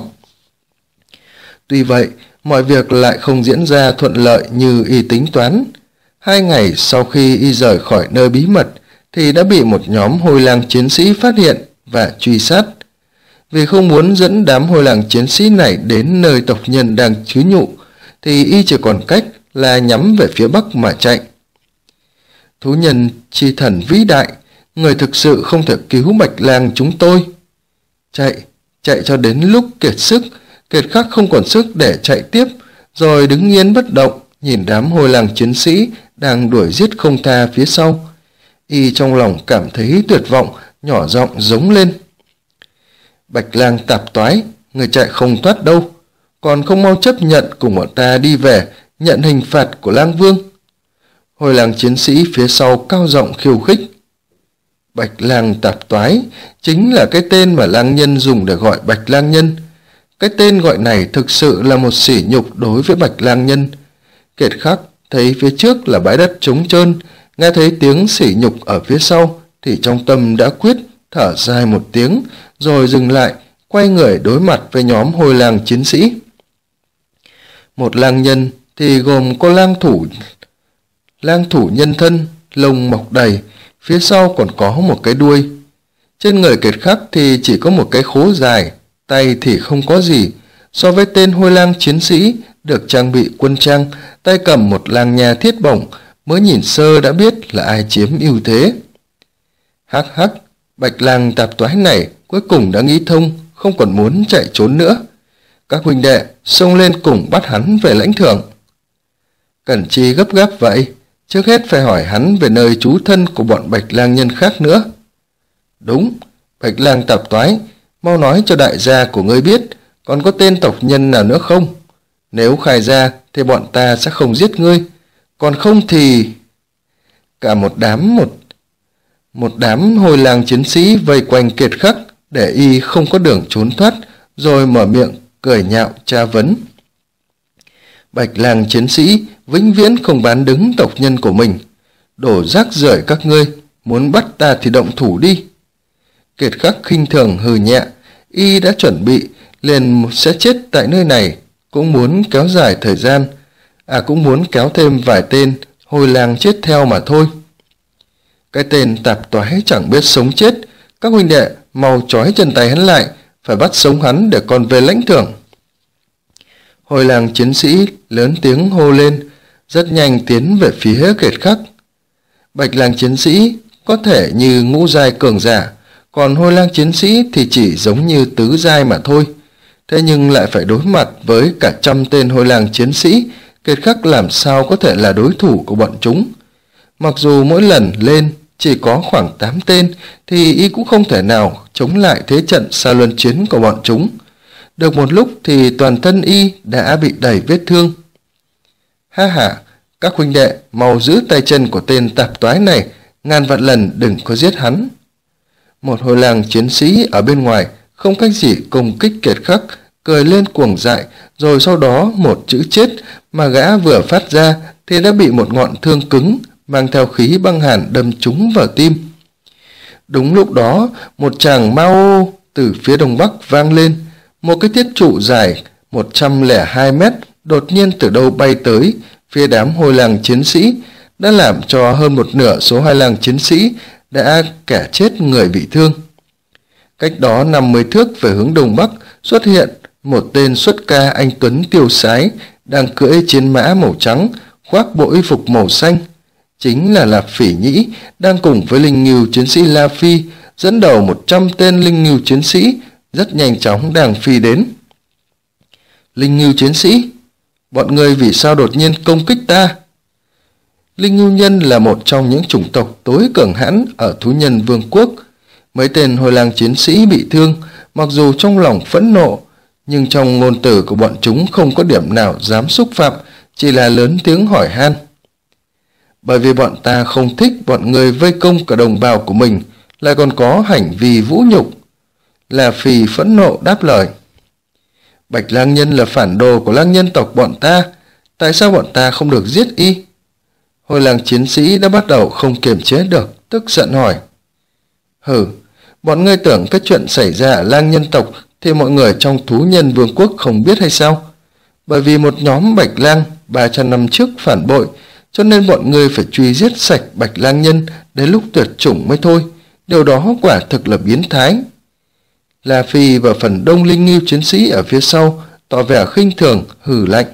Tuy vậy, mọi việc lại không diễn ra thuận lợi như y tính toán. Hai ngày sau khi y rời khỏi nơi bí mật thì đã bị một nhóm hôi lang chiến sĩ phát hiện và truy sát. Vì không muốn dẫn đám hôi lang chiến sĩ này đến nơi tộc nhân đang trú nhụ, thì y chỉ còn cách là nhắm về phía bắc mà chạy. Thú nhân chi thần vĩ đại, người thực sự không thể cứu bạch lang chúng tôi. Chạy, chạy cho đến lúc kiệt sức, Kiệt Khắc không còn sức để chạy tiếp, rồi đứng yên bất động, nhìn đám hôi lang chiến sĩ đang đuổi giết không tha phía sau. Y trong lòng cảm thấy tuyệt vọng, nhỏ giọng giống lên. Bạch lang tạp toái, người chạy không thoát đâu, còn không mau chấp nhận cùng bọn ta đi về, nhận hình phạt của Lang Vương. Hôi lang chiến sĩ phía sau cao giọng khiêu khích. Bạch lang tạp toái chính là cái tên mà lang nhân dùng để gọi bạch lang nhân. Cái tên gọi này thực sự là một sỉ nhục đối với bạch lang nhân. Kiệt Khắc thấy phía trước là bãi đất trống trơn, nghe thấy tiếng sỉ nhục ở phía sau thì trong tâm đã quyết, thở dài một tiếng rồi dừng lại, quay người đối mặt với nhóm hôi lang chiến sĩ. Một lang nhân thì gồm có lang thủ lang thủ nhân thân, lông mọc đầy, phía sau còn có một cái đuôi. Trên người Kiệt Khắc thì chỉ có một cái khố dài, tay thì không có gì. So với tên hôi lang chiến sĩ được trang bị quân trang, tay cầm một lang nha thiết bổng, mới nhìn sơ đã biết là ai chiếm ưu thế. Hắc hắc, bạch lang tạp toái này cuối cùng đã nghĩ thông, không còn muốn chạy trốn nữa. Các huynh đệ xông lên cùng bắt hắn về lãnh thưởng. Cần chi gấp gáp vậy? Trước hết phải hỏi hắn về nơi trú thân của bọn Bạch Lang nhân khác nữa. Đúng, Bạch Lang tạp toái, mau nói cho đại gia của ngươi biết, còn có tên tộc nhân nào nữa không? Nếu khai ra thì bọn ta sẽ không giết ngươi, còn không thì... Cả một đám một một đám hồi lang chiến sĩ vây quanh Kiệt Khắc để y không có đường trốn thoát, rồi mở miệng cười nhạo tra vấn. Bạch Lang chiến sĩ vĩnh viễn không bán đứng tộc nhân của mình. Đổ rác rưởi các ngươi, muốn bắt ta thì động thủ đi. Kiệt Khắc khinh thường hừ nhẹ, y đã chuẩn bị liền sẽ chết tại nơi này, cũng muốn kéo dài thời gian, à cũng muốn kéo thêm vài tên hồi lang chết theo mà thôi. Cái tên tạp toái chẳng biết sống chết, các huynh đệ mau trói chân tay hắn lại, phải bắt sống hắn để còn về lãnh thưởng. Hồi lang chiến sĩ lớn tiếng hô lên, rất nhanh tiến về phía Kiệt Khắc. Bạch Lang chiến sĩ có thể như ngũ giai cường giả, còn hồi lang chiến sĩ thì chỉ giống như tứ giai mà thôi. Thế nhưng lại phải đối mặt với cả trăm tên hồi lang chiến sĩ, Kiệt Khắc làm sao có thể là đối thủ của bọn chúng. Mặc dù mỗi lần lên chỉ có khoảng tám tên, thì y cũng không thể nào chống lại thế trận xa luân chiến của bọn chúng. Được một lúc thì toàn thân y đã bị đầy vết thương. Ha ha, các huynh đệ mau giữ tay chân của tên tạp toái này, ngàn vạn lần đừng có giết hắn. Một hồi lang chiến sĩ ở bên ngoài không cách gì công kích Kiệt Khắc, cười lên cuồng dại, rồi sau đó một chữ chết mà gã vừa phát ra thì đã bị một ngọn thương cứng mang theo khí băng hàn đâm trúng vào tim. Đúng lúc đó, một tràng mau từ phía đông bắc vang lên, một cái thiết trụ dài một trăm lẻ hai mét đột nhiên từ đâu bay tới phía đám hồi lang chiến sĩ, đã làm cho hơn một nửa số hai lang chiến sĩ đã kẻ chết người bị thương. Cách đó năm mươi thước về hướng đông bắc xuất hiện một tên xuất ca anh tuấn tiêu sái đang cưỡi chiến mã màu trắng, khoác bộ y phục màu xanh. Chính là Lạp Phỉ Nhĩ đang cùng với linh ngưu chiến sĩ La Phi dẫn đầu một trăm tên linh ngưu chiến sĩ rất nhanh chóng đang phi đến. Linh ngưu chiến sĩ, bọn người vì sao đột nhiên công kích ta? Linh ngưu nhân là một trong những chủng tộc tối cường hãn ở thú nhân vương quốc. Mấy tên hồi lang chiến sĩ bị thương, mặc dù trong lòng phẫn nộ, nhưng trong ngôn từ của bọn chúng không có điểm nào dám xúc phạm, chỉ là lớn tiếng hỏi han. Bởi vì bọn ta không thích bọn người vây công cả đồng bào của mình, lại còn có hành vi vũ nhục. Là Phì phẫn nộ đáp lời. Bạch Lang nhân là phản đồ của lang nhân tộc bọn ta, tại sao bọn ta không được giết y? Hồi lang chiến sĩ đã bắt đầu không kiềm chế được, tức giận hỏi. Hừ, bọn ngươi tưởng cái chuyện xảy ra ở lang nhân tộc thì mọi người trong thú nhân vương quốc không biết hay sao? Bởi vì một nhóm Bạch Lang ba trăm năm trước phản bội, cho nên bọn ngươi phải truy giết sạch Bạch Lang nhân đến lúc tuyệt chủng mới thôi. Điều đó quả thực là biến thái. La Phi và phần đông linh ngưu chiến sĩ ở phía sau tỏ vẻ khinh thường, hừ lạnh.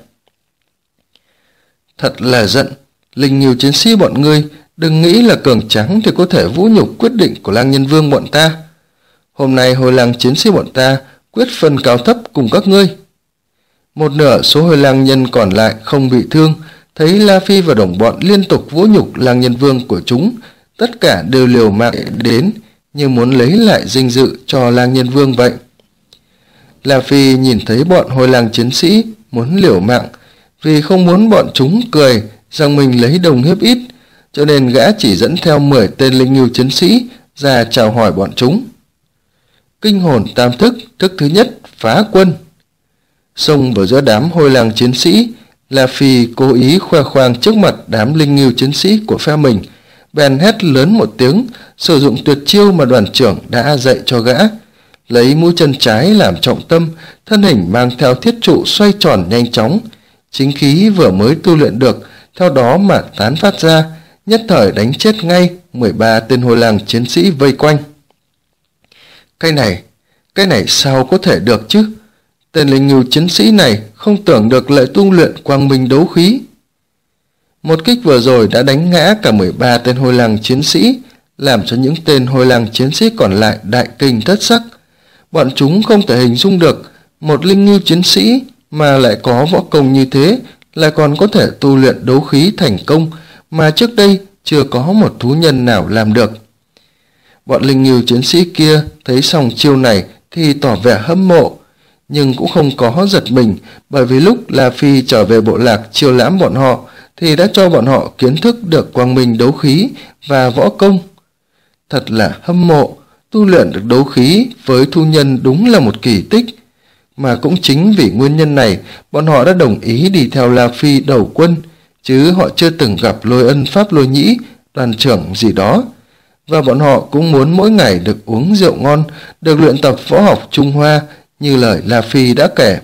Thật là giận, linh ngưu chiến sĩ bọn ngươi đừng nghĩ là cường tráng thì có thể vũ nhục quyết định của lang nhân vương bọn ta. Hôm nay hồi lang chiến sĩ bọn ta quyết phân cao thấp cùng các ngươi. Một nửa số hồi lang nhân còn lại không bị thương, thấy La Phi và đồng bọn liên tục vũ nhục lang nhân vương của chúng, tất cả đều liều mạng đến như muốn lấy lại danh dự cho lang nhân vương vậy. La Phi nhìn thấy bọn hồi lang chiến sĩ muốn liều mạng, vì không muốn bọn chúng cười rằng mình lấy đồng hiếp ít, cho nên gã chỉ dẫn theo mười tên linh ngưu chiến sĩ ra chào hỏi bọn chúng. Kinh hồn tam thức, thức thứ nhất, phá quân. Xông vào giữa đám hồi lang chiến sĩ, La Phi cố ý khoe khoang trước mặt đám linh ngưu chiến sĩ của phe mình, bèn hét lớn một tiếng, sử dụng tuyệt chiêu mà đoàn trưởng đã dạy cho gã. Lấy mũi chân trái làm trọng tâm, thân hình mang theo thiết trụ xoay tròn nhanh chóng. Chính khí vừa mới tu luyện được, theo đó mà tán phát ra, nhất thời đánh chết ngay mười ba tên hồi lang chiến sĩ vây quanh. Cái này, cái này sao có thể được chứ? Tên linh ngưu chiến sĩ này không tưởng được lại tu luyện quang minh đấu khí. Một kích vừa rồi đã đánh ngã cả mười ba tên hồi lang chiến sĩ, làm cho những tên hồi lang chiến sĩ còn lại đại kinh thất sắc. Bọn chúng không thể hình dung được Một linh ngưu chiến sĩ mà lại có võ công như thế, lại còn có thể tu luyện đấu khí thành công mà trước đây chưa có một thú nhân nào làm được. Bọn linh ngưu chiến sĩ kia thấy xong chiêu này thì tỏ vẻ hâm mộ, nhưng cũng không có giật mình, bởi vì lúc La Phi trở về bộ lạc chiêu lãm bọn họ thì đã cho bọn họ kiến thức được quang minh đấu khí và võ công. Thật là hâm mộ, tu luyện được đấu khí với thú nhân đúng là một kỳ tích. Mà cũng chính vì nguyên nhân này, bọn họ đã đồng ý đi theo La Phi đầu quân, chứ họ chưa từng gặp Lôi Ân Pháp Lôi Nhĩ, đoàn trưởng gì đó. Và bọn họ cũng muốn mỗi ngày được uống rượu ngon, được luyện tập võ học Trung Hoa như lời La Phi đã kể.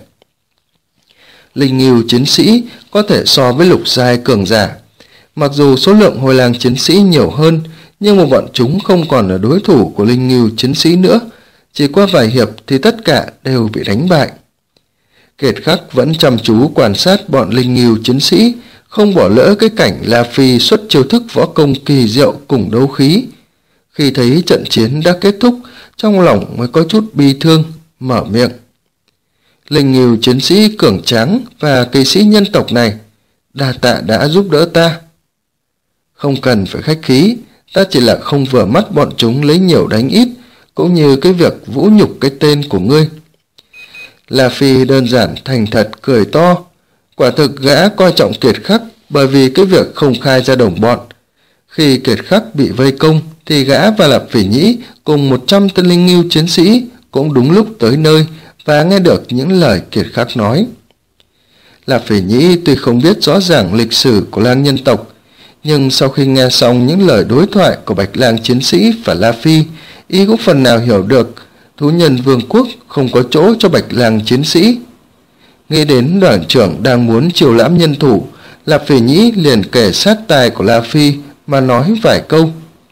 Linh ngưu chiến sĩ có thể so với lục giai cường giả. Mặc dù số lượng hồi làng chiến sĩ nhiều hơn, nhưng mà bọn chúng không còn là đối thủ của linh ngưu chiến sĩ nữa. Chỉ qua vài hiệp thì tất cả đều bị đánh bại. Kiệt Khắc vẫn chăm chú quan sát bọn linh ngưu chiến sĩ, không bỏ lỡ cái cảnh La Phi xuất chiêu thức võ công kỳ diệu cùng đấu khí. Khi thấy trận chiến đã kết thúc, trong lòng mới có chút bi thương, mở miệng. Linh ngưu chiến sĩ cường tráng và kỳ sĩ nhân tộc này, đa tạ đã giúp đỡ ta. Không cần phải khách khí, ta chỉ là không vừa mắt bọn chúng lấy nhiều đánh ít, cũng như cái việc vũ nhục cái tên của ngươi. La Phi đơn giản thành thật cười to. Quả thực gã coi trọng Kiệt Khắc bởi vì cái việc không khai ra đồng bọn. Khi Kiệt Khắc bị vây công thì gã và Lạp Phỉ Nhĩ cùng một trăm tên linh ngưu chiến sĩ cũng đúng lúc tới nơi và nghe được những lời Kiệt Khắc nói. Lạp Phỉ Nhĩ tuy không biết rõ ràng lịch sử của lang nhân tộc, nhưng sau khi nghe xong những lời đối thoại của Bạch Lang chiến sĩ và La Phi, y cũng phần nào hiểu được thú nhân vương quốc không có chỗ cho Bạch Lang chiến sĩ. Nghĩ đến đoàn trưởng đang muốn chiêu lãm nhân thủ, Lạp Phỉ Nhĩ liền kể sát tai của La Phi mà nói vài câu.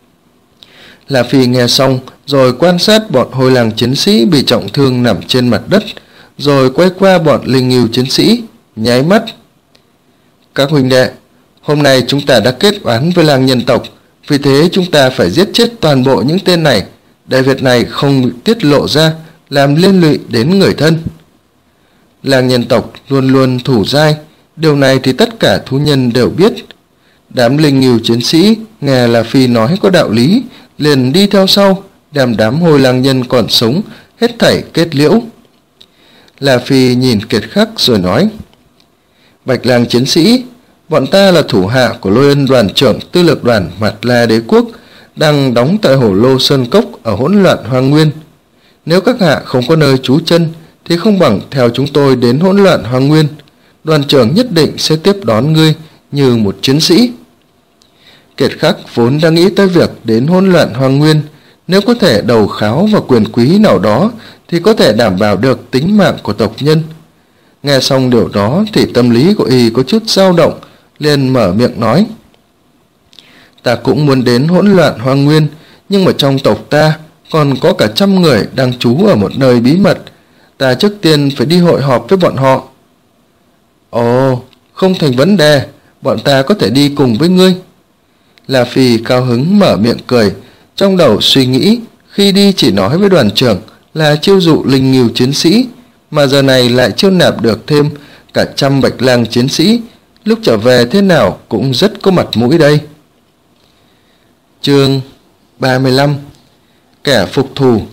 La Phi nghe xong rồi quan sát bọn hồi làng chiến sĩ bị trọng thương nằm trên mặt đất, rồi quay qua bọn linh ngưu chiến sĩ, nháy mắt. Các huynh đệ, hôm nay chúng ta đã kết oán với làng nhân tộc, vì thế chúng ta phải giết chết toàn bộ những tên này, để việc này không bị tiết lộ ra, làm liên lụy đến người thân. Làng nhân tộc luôn luôn thủ giai, điều này thì tất cả thú nhân đều biết. Đám linh ngưu chiến sĩ nghe La Phi nói có đạo lý, liền đi theo sau, đem đám hồi làng nhân còn sống hết thảy kết liễu. La Phi nhìn Kiệt Khắc rồi nói: Bạch Lang chiến sĩ, bọn ta là thủ hạ của Lôi Ân đoàn trưởng tư lược đoàn Mạt La đế quốc, đang đóng tại Hổ Lô Sơn Cốc ở hỗn loạn hoang nguyên. Nếu các hạ không có nơi trú chân thì không bằng theo chúng tôi đến hỗn loạn hoang nguyên, đoàn trưởng nhất định sẽ tiếp đón ngươi như một chiến sĩ. Kiệt Khắc vốn đang nghĩ tới việc đến hỗn loạn hoang nguyên, nếu có thể đầu kháo và quyền quý nào đó thì có thể đảm bảo được tính mạng của tộc nhân. Nghe xong điều đó thì tâm lý của y có chút dao động, liền mở miệng nói: Ta cũng muốn đến hỗn loạn hoang nguyên, nhưng mà trong tộc ta còn có cả trăm người đang trú ở một nơi bí mật, ta trước tiên phải đi hội họp với bọn họ. Ồ, không thành vấn đề, bọn ta có thể đi cùng với ngươi. La Phi cao hứng mở miệng cười, trong đầu suy nghĩ khi đi chỉ nói với đoàn trưởng là chiêu dụ linh ngưu chiến sĩ, mà giờ này lại chiêu nạp được thêm cả trăm Bạch Lang chiến sĩ, lúc trở về thế nào cũng rất có mặt mũi đây. Chương ba mươi lăm: Kẻ phục thù.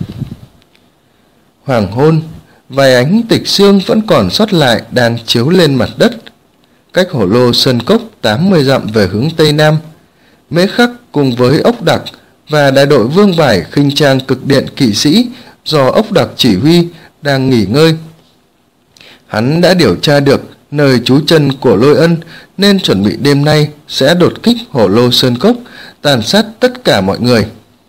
Hoàng hôn, vài ánh tịch xương vẫn còn sót lại đang chiếu lên mặt đất. Cách Hổ Lô Sơn Cốc tám mươi dặm về hướng tây nam, Mễ Khắc cùng với Ốc Đặc và đại đội vương vải khinh trang cực điện kỵ sĩ do Ốc Đặc chỉ huy đang nghỉ ngơi. Hắn đã điều tra được nơi trú chân của Lôi Ân, nên chuẩn bị đêm nay sẽ đột kích Hổ Lô Sơn Cốc, tàn sát tất cả mọi người.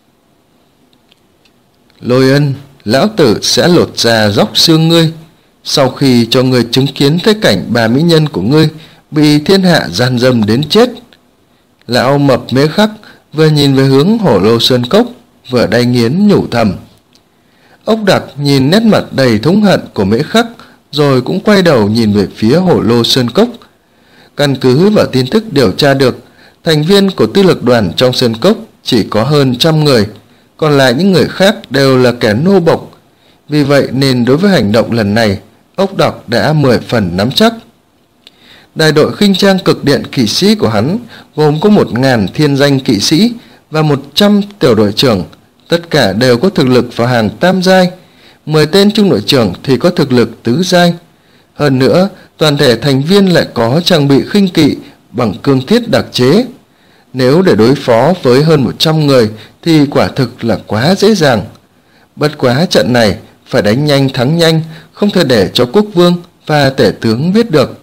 Lôi Ân, lão tử sẽ lột da róc xương ngươi, sau khi cho ngươi chứng kiến thấy cảnh bà mỹ nhân của ngươi bị thiên hạ gian dâm đến chết. Lão mập Mễ Khắc vừa nhìn về hướng Hổ Lô Sơn Cốc, vừa đay nghiến nhủ thầm. Ốc Đặc nhìn nét mặt đầy thống hận của Mễ Khắc, rồi cũng quay đầu nhìn về phía Hổ Lô Sơn Cốc. Căn cứ vào tin tức điều tra được, thành viên của tư lực đoàn trong Sơn Cốc chỉ có hơn trăm người, còn lại những người khác đều là kẻ nô bộc. Vì vậy nên đối với hành động lần này, ốc đọc đã mười phần nắm chắc. Đại đội khinh trang cực điện kỵ sĩ của hắn gồm có một ngàn thiên danh kỵ sĩ và một trăm tiểu đội trưởng, tất cả đều có thực lực vào hàng tam giai, mười tên trung đội trưởng thì có thực lực tứ giai. Hơn nữa, toàn thể thành viên lại có trang bị khinh kỵ bằng cương thiết đặc chế. Nếu để đối phó với hơn một trăm người thì quả thực là quá dễ dàng. Bất quá trận này phải đánh nhanh thắng nhanh, không thể để cho quốc vương và tể tướng biết được.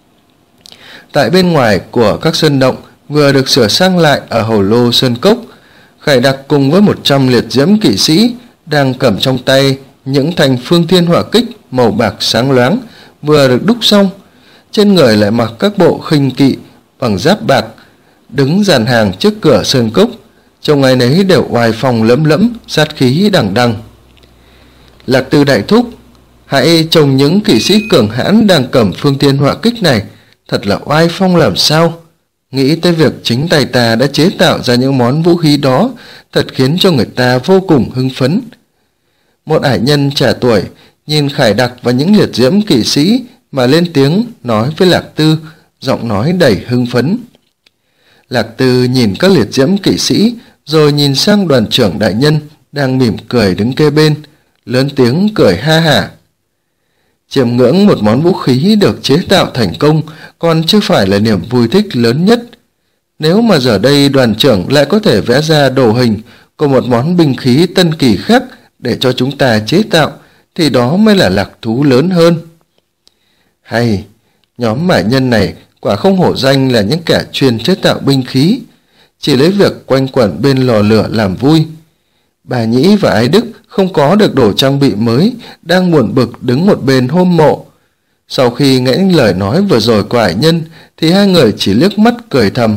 Tại bên ngoài của các sơn động vừa được sửa sang lại ở hồ lô sơn cốc, Khải Đặc cùng với một trăm liệt diễm kỵ sĩ đang cầm trong tay những thanh phương thiên hỏa kích màu bạc sáng loáng vừa được đúc xong, trên người lại mặc các bộ khinh kỵ bằng giáp bạc, đứng dàn hàng trước cửa sơn cốc, trông ai nấy đều oai phong lẫm lẫm, sát khí đằng đằng. Lạc Tư đại thúc, hãy trông những kỵ sĩ cường hãn đang cầm phương thiên hỏa kích này, thật là oai phong làm sao. Nghĩ tới việc chính tay ta đã chế tạo ra những món vũ khí đó, thật khiến cho người ta vô cùng hưng phấn. Một ải nhân trẻ tuổi nhìn Khải Đặc và những liệt diễm kỵ sĩ mà lên tiếng nói với Lạc Tư, giọng nói đầy hưng phấn. Lạc Tư nhìn các liệt diễm kỵ sĩ, rồi nhìn sang đoàn trưởng đại nhân đang mỉm cười đứng kế bên, lớn tiếng cười ha hả. Chiêm ngưỡng một món vũ khí được chế tạo thành công còn chưa phải là niềm vui thích lớn nhất. Nếu mà giờ đây đoàn trưởng lại có thể vẽ ra đồ hình của một món binh khí tân kỳ khác để cho chúng ta chế tạo, thì đó mới là lạc thú lớn hơn. Hay, nhóm mải nhân này quả không hổ danh là những kẻ chuyên chế tạo binh khí, chỉ lấy việc quanh quẩn bên lò lửa làm vui. Bà Nhĩ và Ái Đức không có được đồ trang bị mới, đang buồn bực đứng một bên hôm mộ. Sau khi nghe những lời nói vừa rồi của ải nhân, thì hai người chỉ liếc mắt cười thầm.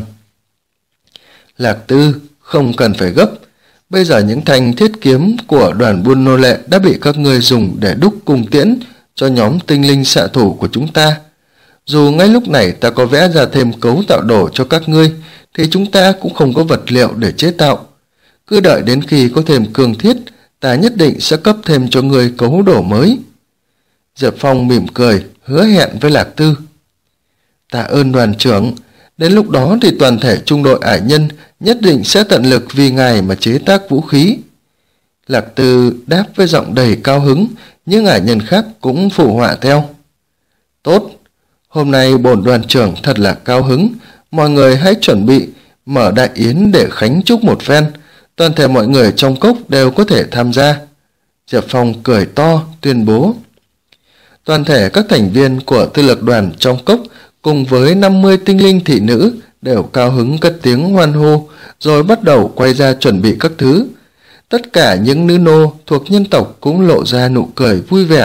Lạc Tư, không cần phải gấp. Bây giờ những thanh thiết kiếm của đoàn buôn nô lệ đã bị các ngươi dùng để đúc cung tiễn cho nhóm tinh linh xạ thủ của chúng ta. Dù ngay lúc này ta có vẽ ra thêm cấu tạo đồ cho các ngươi, thì chúng ta cũng không có vật liệu để chế tạo. Cứ đợi đến khi có thêm cương thiết, ta nhất định sẽ cấp thêm cho ngươi cấu đồ mới. Diệp Phong mỉm cười, hứa hẹn với Lạc Tư. Tạ ơn đoàn trưởng, đến lúc đó thì toàn thể trung đội ải nhân nhất định sẽ tận lực vì ngài mà chế tác vũ khí. Lạc Tư đáp với giọng đầy cao hứng, những ải nhân khác cũng phụ họa theo. Tốt, hôm nay bổn đoàn trưởng thật là cao hứng, mọi người hãy chuẩn bị mở đại yến để khánh chúc một phen, toàn thể mọi người trong cốc đều có thể tham gia. Diệp Phong cười to, tuyên bố. Toàn thể các thành viên của tư lược đoàn trong cốc cùng với năm mươi tinh linh thị nữ đều cao hứng cất tiếng hoan hô, rồi bắt đầu quay ra chuẩn bị các thứ. Tất cả những nữ nô thuộc nhân tộc cũng lộ ra nụ cười vui vẻ.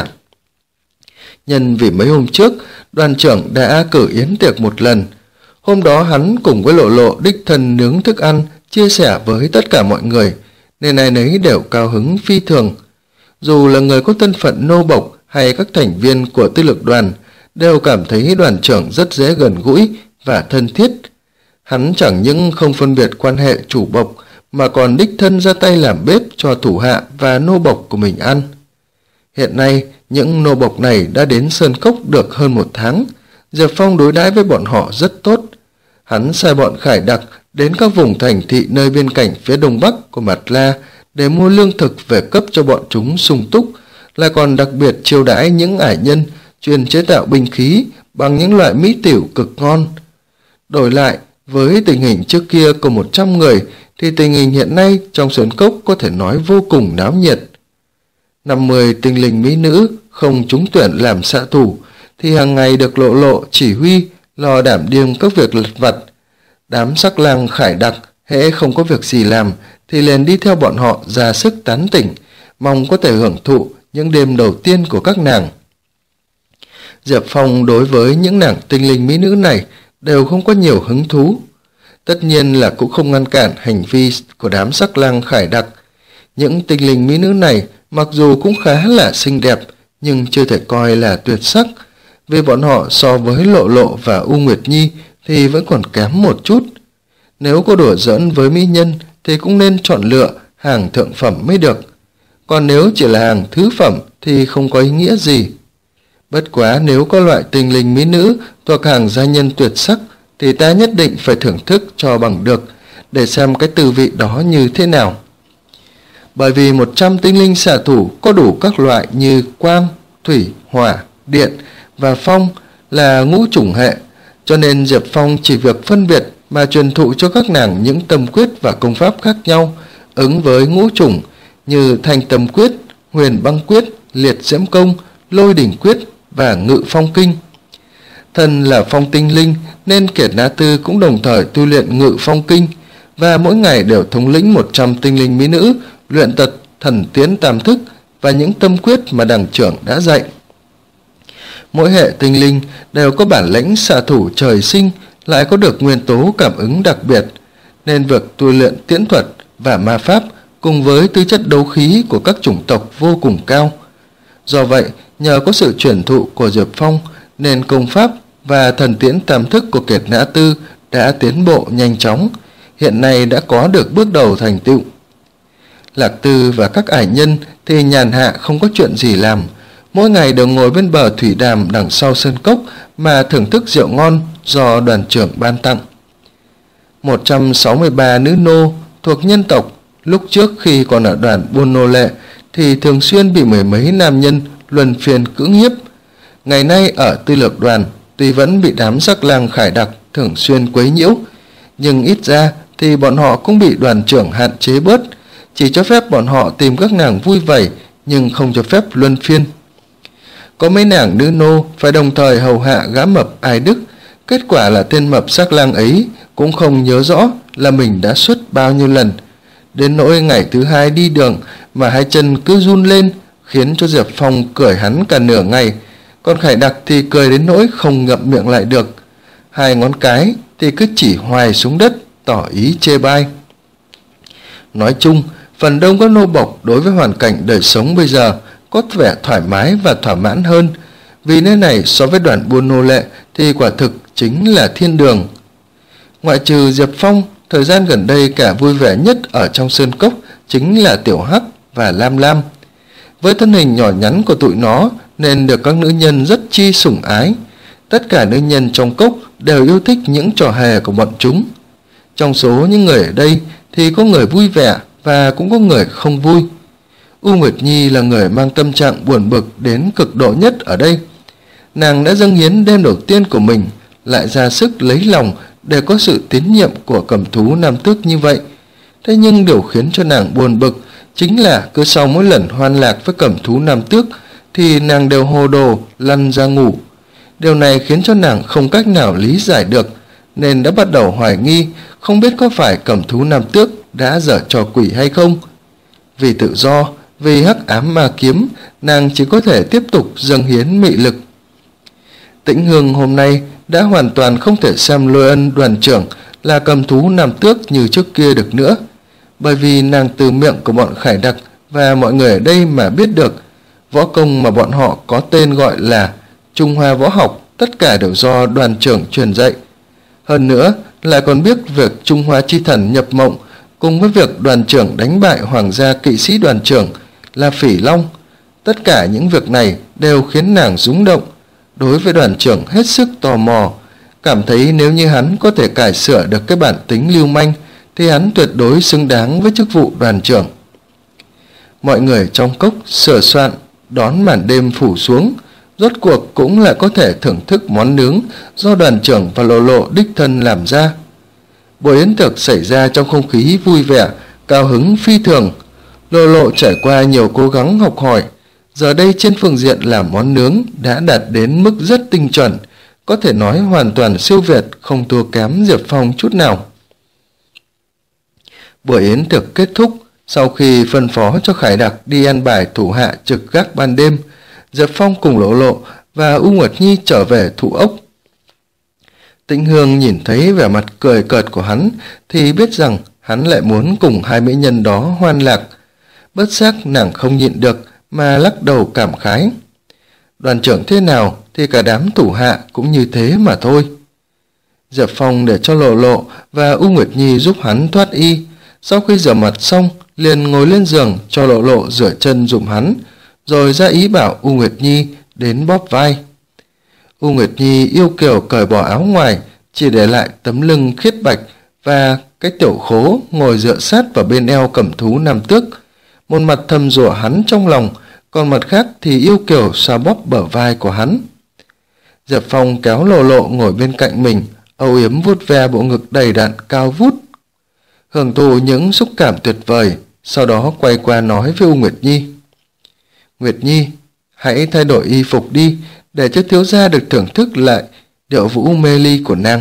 Nhân vì mấy hôm trước, đoàn trưởng đã cử yến tiệc một lần. Hôm đó hắn cùng với Lộ Lộ đích thân nướng thức ăn, chia sẻ với tất cả mọi người, nên ai nấy đều cao hứng phi thường. Dù là người có thân phận nô bộc hay các thành viên của tư lược đoàn, đều cảm thấy đoàn trưởng rất dễ gần gũi và thân thiết. Hắn chẳng những không phân biệt quan hệ chủ bộc, mà còn đích thân ra tay làm bếp cho thủ hạ và nô bộc của mình ăn. Hiện nay, những nô bộc này đã đến Sơn Cốc được hơn một tháng. Diệp Phong đối đãi với bọn họ rất tốt. Hắn sai bọn Khải Đặc đến các vùng thành thị nơi biên cảnh phía đông bắc của Mạt La để mua lương thực về cấp cho bọn chúng sung túc, lại còn đặc biệt chiêu đãi những ải nhân chuyên chế tạo binh khí bằng những loại mỹ tiểu cực ngon. Đổi lại, với tình hình trước kia của một trăm người, thì tình hình hiện nay trong Sơn Cốc có thể nói vô cùng náo nhiệt. năm mươi tinh linh mỹ nữ không trúng tuyển làm xạ thủ, thì hàng ngày được Lộ Lộ chỉ huy lo đảm điềm các việc lặt vặt. Đám sắc lang Khải Đặc hễ không có việc gì làm thì liền đi theo bọn họ ra sức tán tỉnh, mong có thể hưởng thụ những đêm đầu tiên của các nàng. Diệp Phong đối với những nàng tinh linh mỹ nữ này đều không có nhiều hứng thú. Tất nhiên là cũng không ngăn cản hành vi của đám sắc lang Khải Đặc. Những tinh linh mỹ nữ này mặc dù cũng khá là xinh đẹp, nhưng chưa thể coi là tuyệt sắc, vì bọn họ so với Lộ Lộ và U Nguyệt Nhi thì vẫn còn kém một chút. Nếu có đùa giỡn với mỹ nhân thì cũng nên chọn lựa hàng thượng phẩm mới được. còn nếu chỉ là hàng thứ phẩm thì không có ý nghĩa gì. Bất quá nếu có loại tinh linh mỹ nữ thuộc hàng gia nhân tuyệt sắc thì ta nhất định phải thưởng thức cho bằng được, để xem cái tư vị đó như thế nào. Bởi vì một trăm tinh linh xạ thủ có đủ các loại như quang, thủy, hỏa, điện và phong là ngũ chủng hệ, cho nên Diệp Phong chỉ việc phân biệt mà truyền thụ cho các nàng những tâm quyết và công pháp khác nhau ứng với ngũ chủng như Thanh Tâm Quyết, Huyền Băng Quyết, Liệt Diễm Công, Lôi Đỉnh Quyết và Ngự Phong Kinh. Thân là phong tinh linh nên Kiệt Na Tư cũng đồng thời tu luyện Ngự Phong Kinh, và mỗi ngày đều thống lĩnh một trăm tinh linh mỹ nữ luyện tập thần tiến tam thức và những tâm quyết mà đằng trưởng đã dạy. Mỗi hệ tinh linh đều có bản lĩnh xạ thủ trời sinh, lại có được nguyên tố cảm ứng đặc biệt, nên việc tu luyện tiễn thuật và ma pháp cùng với tư chất đấu khí của các chủng tộc vô cùng cao. Do vậy, nhờ có sự truyền thụ của Diệp Phong nên công pháp và thần tiễn tam thức của Kiệt Na Tư đã tiến bộ nhanh chóng, hiện nay đã có được bước đầu thành tựu. Lạc Tư và các ải nhân thì nhàn hạ không có chuyện gì làm, mỗi ngày đều ngồi bên bờ thủy đàm đằng sau sơn cốc mà thưởng thức rượu ngon do đoàn trưởng ban tặng. một trăm sáu mươi ba nữ nô thuộc nhân tộc lúc trước khi còn ở đoàn buôn nô lệ thì thường xuyên bị mười mấy nam nhân luân phiên cưỡng hiếp. Ngày nay ở tư lược đoàn tuy vẫn bị đám sắc lang khải đặc thường xuyên quấy nhiễu, nhưng ít ra thì bọn họ cũng bị đoàn trưởng hạn chế bớt, chỉ cho phép bọn họ tìm các nàng vui vầy nhưng không cho phép luân phiên. Có mấy nàng nữ nô phải đồng thời hầu hạ gã mập Ai Đức, kết quả là tên mập sắc lang ấy cũng không nhớ rõ là mình đã xuất bao nhiêu lần, đến nỗi ngày thứ hai đi đường mà hai chân cứ run lên, khiến cho Diệp Phong cười hắn cả nửa ngày, còn Khải Đặc thì cười đến nỗi không ngậm miệng lại được, hai ngón cái thì cứ chỉ hoài xuống đất tỏ ý chê bai. Nói chung, phần đông các nô bộc đối với hoàn cảnh đời sống bây giờ có vẻ thoải mái và thỏa mãn hơn, vì nơi này so với đoàn buôn nô lệ thì quả thực chính là thiên đường. Ngoại trừ Diệp Phong, thời gian gần đây cả vui vẻ nhất ở trong sơn cốc chính là Tiểu Hắc và Lam Lam. Với thân hình nhỏ nhắn của tụi nó nên được các nữ nhân rất chi sủng ái. Tất cả nữ nhân trong cốc đều yêu thích những trò hề của bọn chúng. Trong số những người ở đây thì có người vui vẻ và cũng có người không vui. U Nguyệt Nhi là người mang tâm trạng buồn bực đến cực độ nhất ở đây. Nàng đã dâng hiến đêm đầu tiên của mình, lại ra sức lấy lòng để có sự tín nhiệm của cầm thú nam tước như vậy. Thế nhưng điều khiến cho nàng buồn bực chính là cứ sau mỗi lần hoan lạc với cầm thú nam tước thì nàng đều hồ đồ lăn ra ngủ. Điều này khiến cho nàng không cách nào lý giải được, nên đã bắt đầu hoài nghi không biết có phải cầm thú nam tước đã giở trò quỷ hay không. Vì tự do, vì hắc ám ma kiếm, nàng chỉ có thể tiếp tục dâng hiến mị lực. Tĩnh Hương hôm nay đã hoàn toàn không thể xem Lôi Ân đoàn trưởng là cầm thú nam tước như trước kia được nữa, bởi vì nàng từ miệng của bọn Khải Đặc và mọi người ở đây mà biết được võ công mà bọn họ có tên gọi là Trung Hoa võ học tất cả đều do đoàn trưởng truyền dạy. Hơn nữa lại còn biết việc Trung Hoa chi thần nhập mộng cùng với việc đoàn trưởng đánh bại hoàng gia kỵ sĩ đoàn trưởng là Phỉ Long. Tất cả những việc này đều khiến nàng rúng động. Đối với đoàn trưởng hết sức tò mò, cảm thấy nếu như hắn có thể cải sửa được cái bản tính lưu manh thì hắn tuyệt đối xứng đáng với chức vụ đoàn trưởng. Mọi người trong cốc sửa soạn đón màn đêm phủ xuống, rốt cuộc cũng lại có thể thưởng thức món nướng do đoàn trưởng và Lộ Lộ đích thân làm ra. Buổi yến tiệc xảy ra trong không khí vui vẻ, cao hứng phi thường. Lộ Lộ trải qua nhiều cố gắng học hỏi, giờ đây trên phương diện làm món nướng đã đạt đến mức rất tinh chuẩn, có thể nói hoàn toàn siêu việt, không thua kém Diệp Phong chút nào. Buổi yến tiệc kết thúc, sau khi phân phó cho Khải Đặc đi ăn bài thủ hạ trực gác ban đêm, Diệp Phong cùng Lộ Lộ và U Nguyệt Nhi trở về Thủ Ốc. Tĩnh Hương nhìn thấy vẻ mặt cười cợt của hắn thì biết rằng hắn lại muốn cùng hai mỹ nhân đó hoan lạc. Bất giác nàng không nhịn được mà lắc đầu cảm khái. Đoàn trưởng thế nào thì cả đám thủ hạ cũng như thế mà thôi. Diệp Phong để cho Lộ Lộ và U Nguyệt Nhi giúp hắn thoát y. Sau khi rửa mặt xong liền ngồi lên giường cho Lộ Lộ rửa chân giùm hắn, rồi ra ý bảo U Nguyệt Nhi đến bóp vai. U Nguyệt Nhi yêu kiều cởi bỏ áo ngoài, chỉ để lại tấm lưng khiết bạch và cái tiểu khố ngồi dựa sát vào bên eo Cẩm Thú Nam Tước, một mặt thầm rủa hắn trong lòng, còn mặt khác thì yêu kiều xoa bóp bờ vai của hắn. Diệp Phong kéo Lộ Lộ ngồi bên cạnh mình, âu yếm vuốt ve bộ ngực đầy đặn cao vút, hưởng thụ những xúc cảm tuyệt vời. Sau đó quay qua nói với U Nguyệt Nhi: Nguyệt Nhi, hãy thay đổi y phục đi, để cho thiếu gia được thưởng thức lại điệu vũ mê ly của nàng.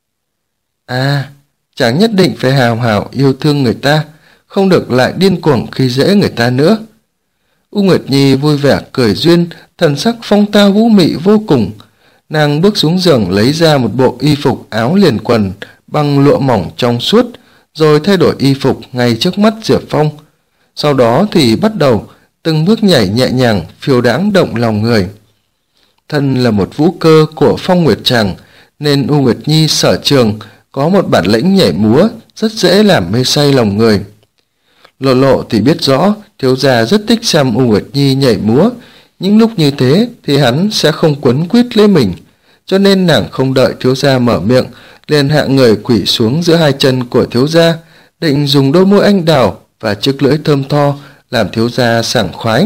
À, chẳng nhất định phải hào hào yêu thương người ta, không được lại điên cuồng khi dễ người ta nữa. U Nguyệt Nhi vui vẻ cười duyên, thần sắc phong tao vũ mị vô cùng. Nàng bước xuống giường lấy ra một bộ y phục áo liền quần bằng lụa mỏng trong suốt, rồi thay đổi y phục ngay trước mắt Diệp Phong. Sau đó thì bắt đầu từng bước nhảy nhẹ nhàng, phiêu đãng động lòng người. Thân là một vũ cơ của Phong Nguyệt Tràng, nên U Nguyệt Nhi sở trường có một bản lĩnh nhảy múa rất dễ làm mê say lòng người. Lộ Lộ thì biết rõ thiếu gia rất thích xem U Nguyệt Nhi nhảy múa, những lúc như thế thì hắn sẽ không quấn quýt lấy mình, cho nên nàng không đợi thiếu gia mở miệng, liền hạ người quỳ xuống giữa hai chân của thiếu gia, định dùng đôi môi anh đào và chiếc lưỡi thơm tho làm thiếu gia sảng khoái.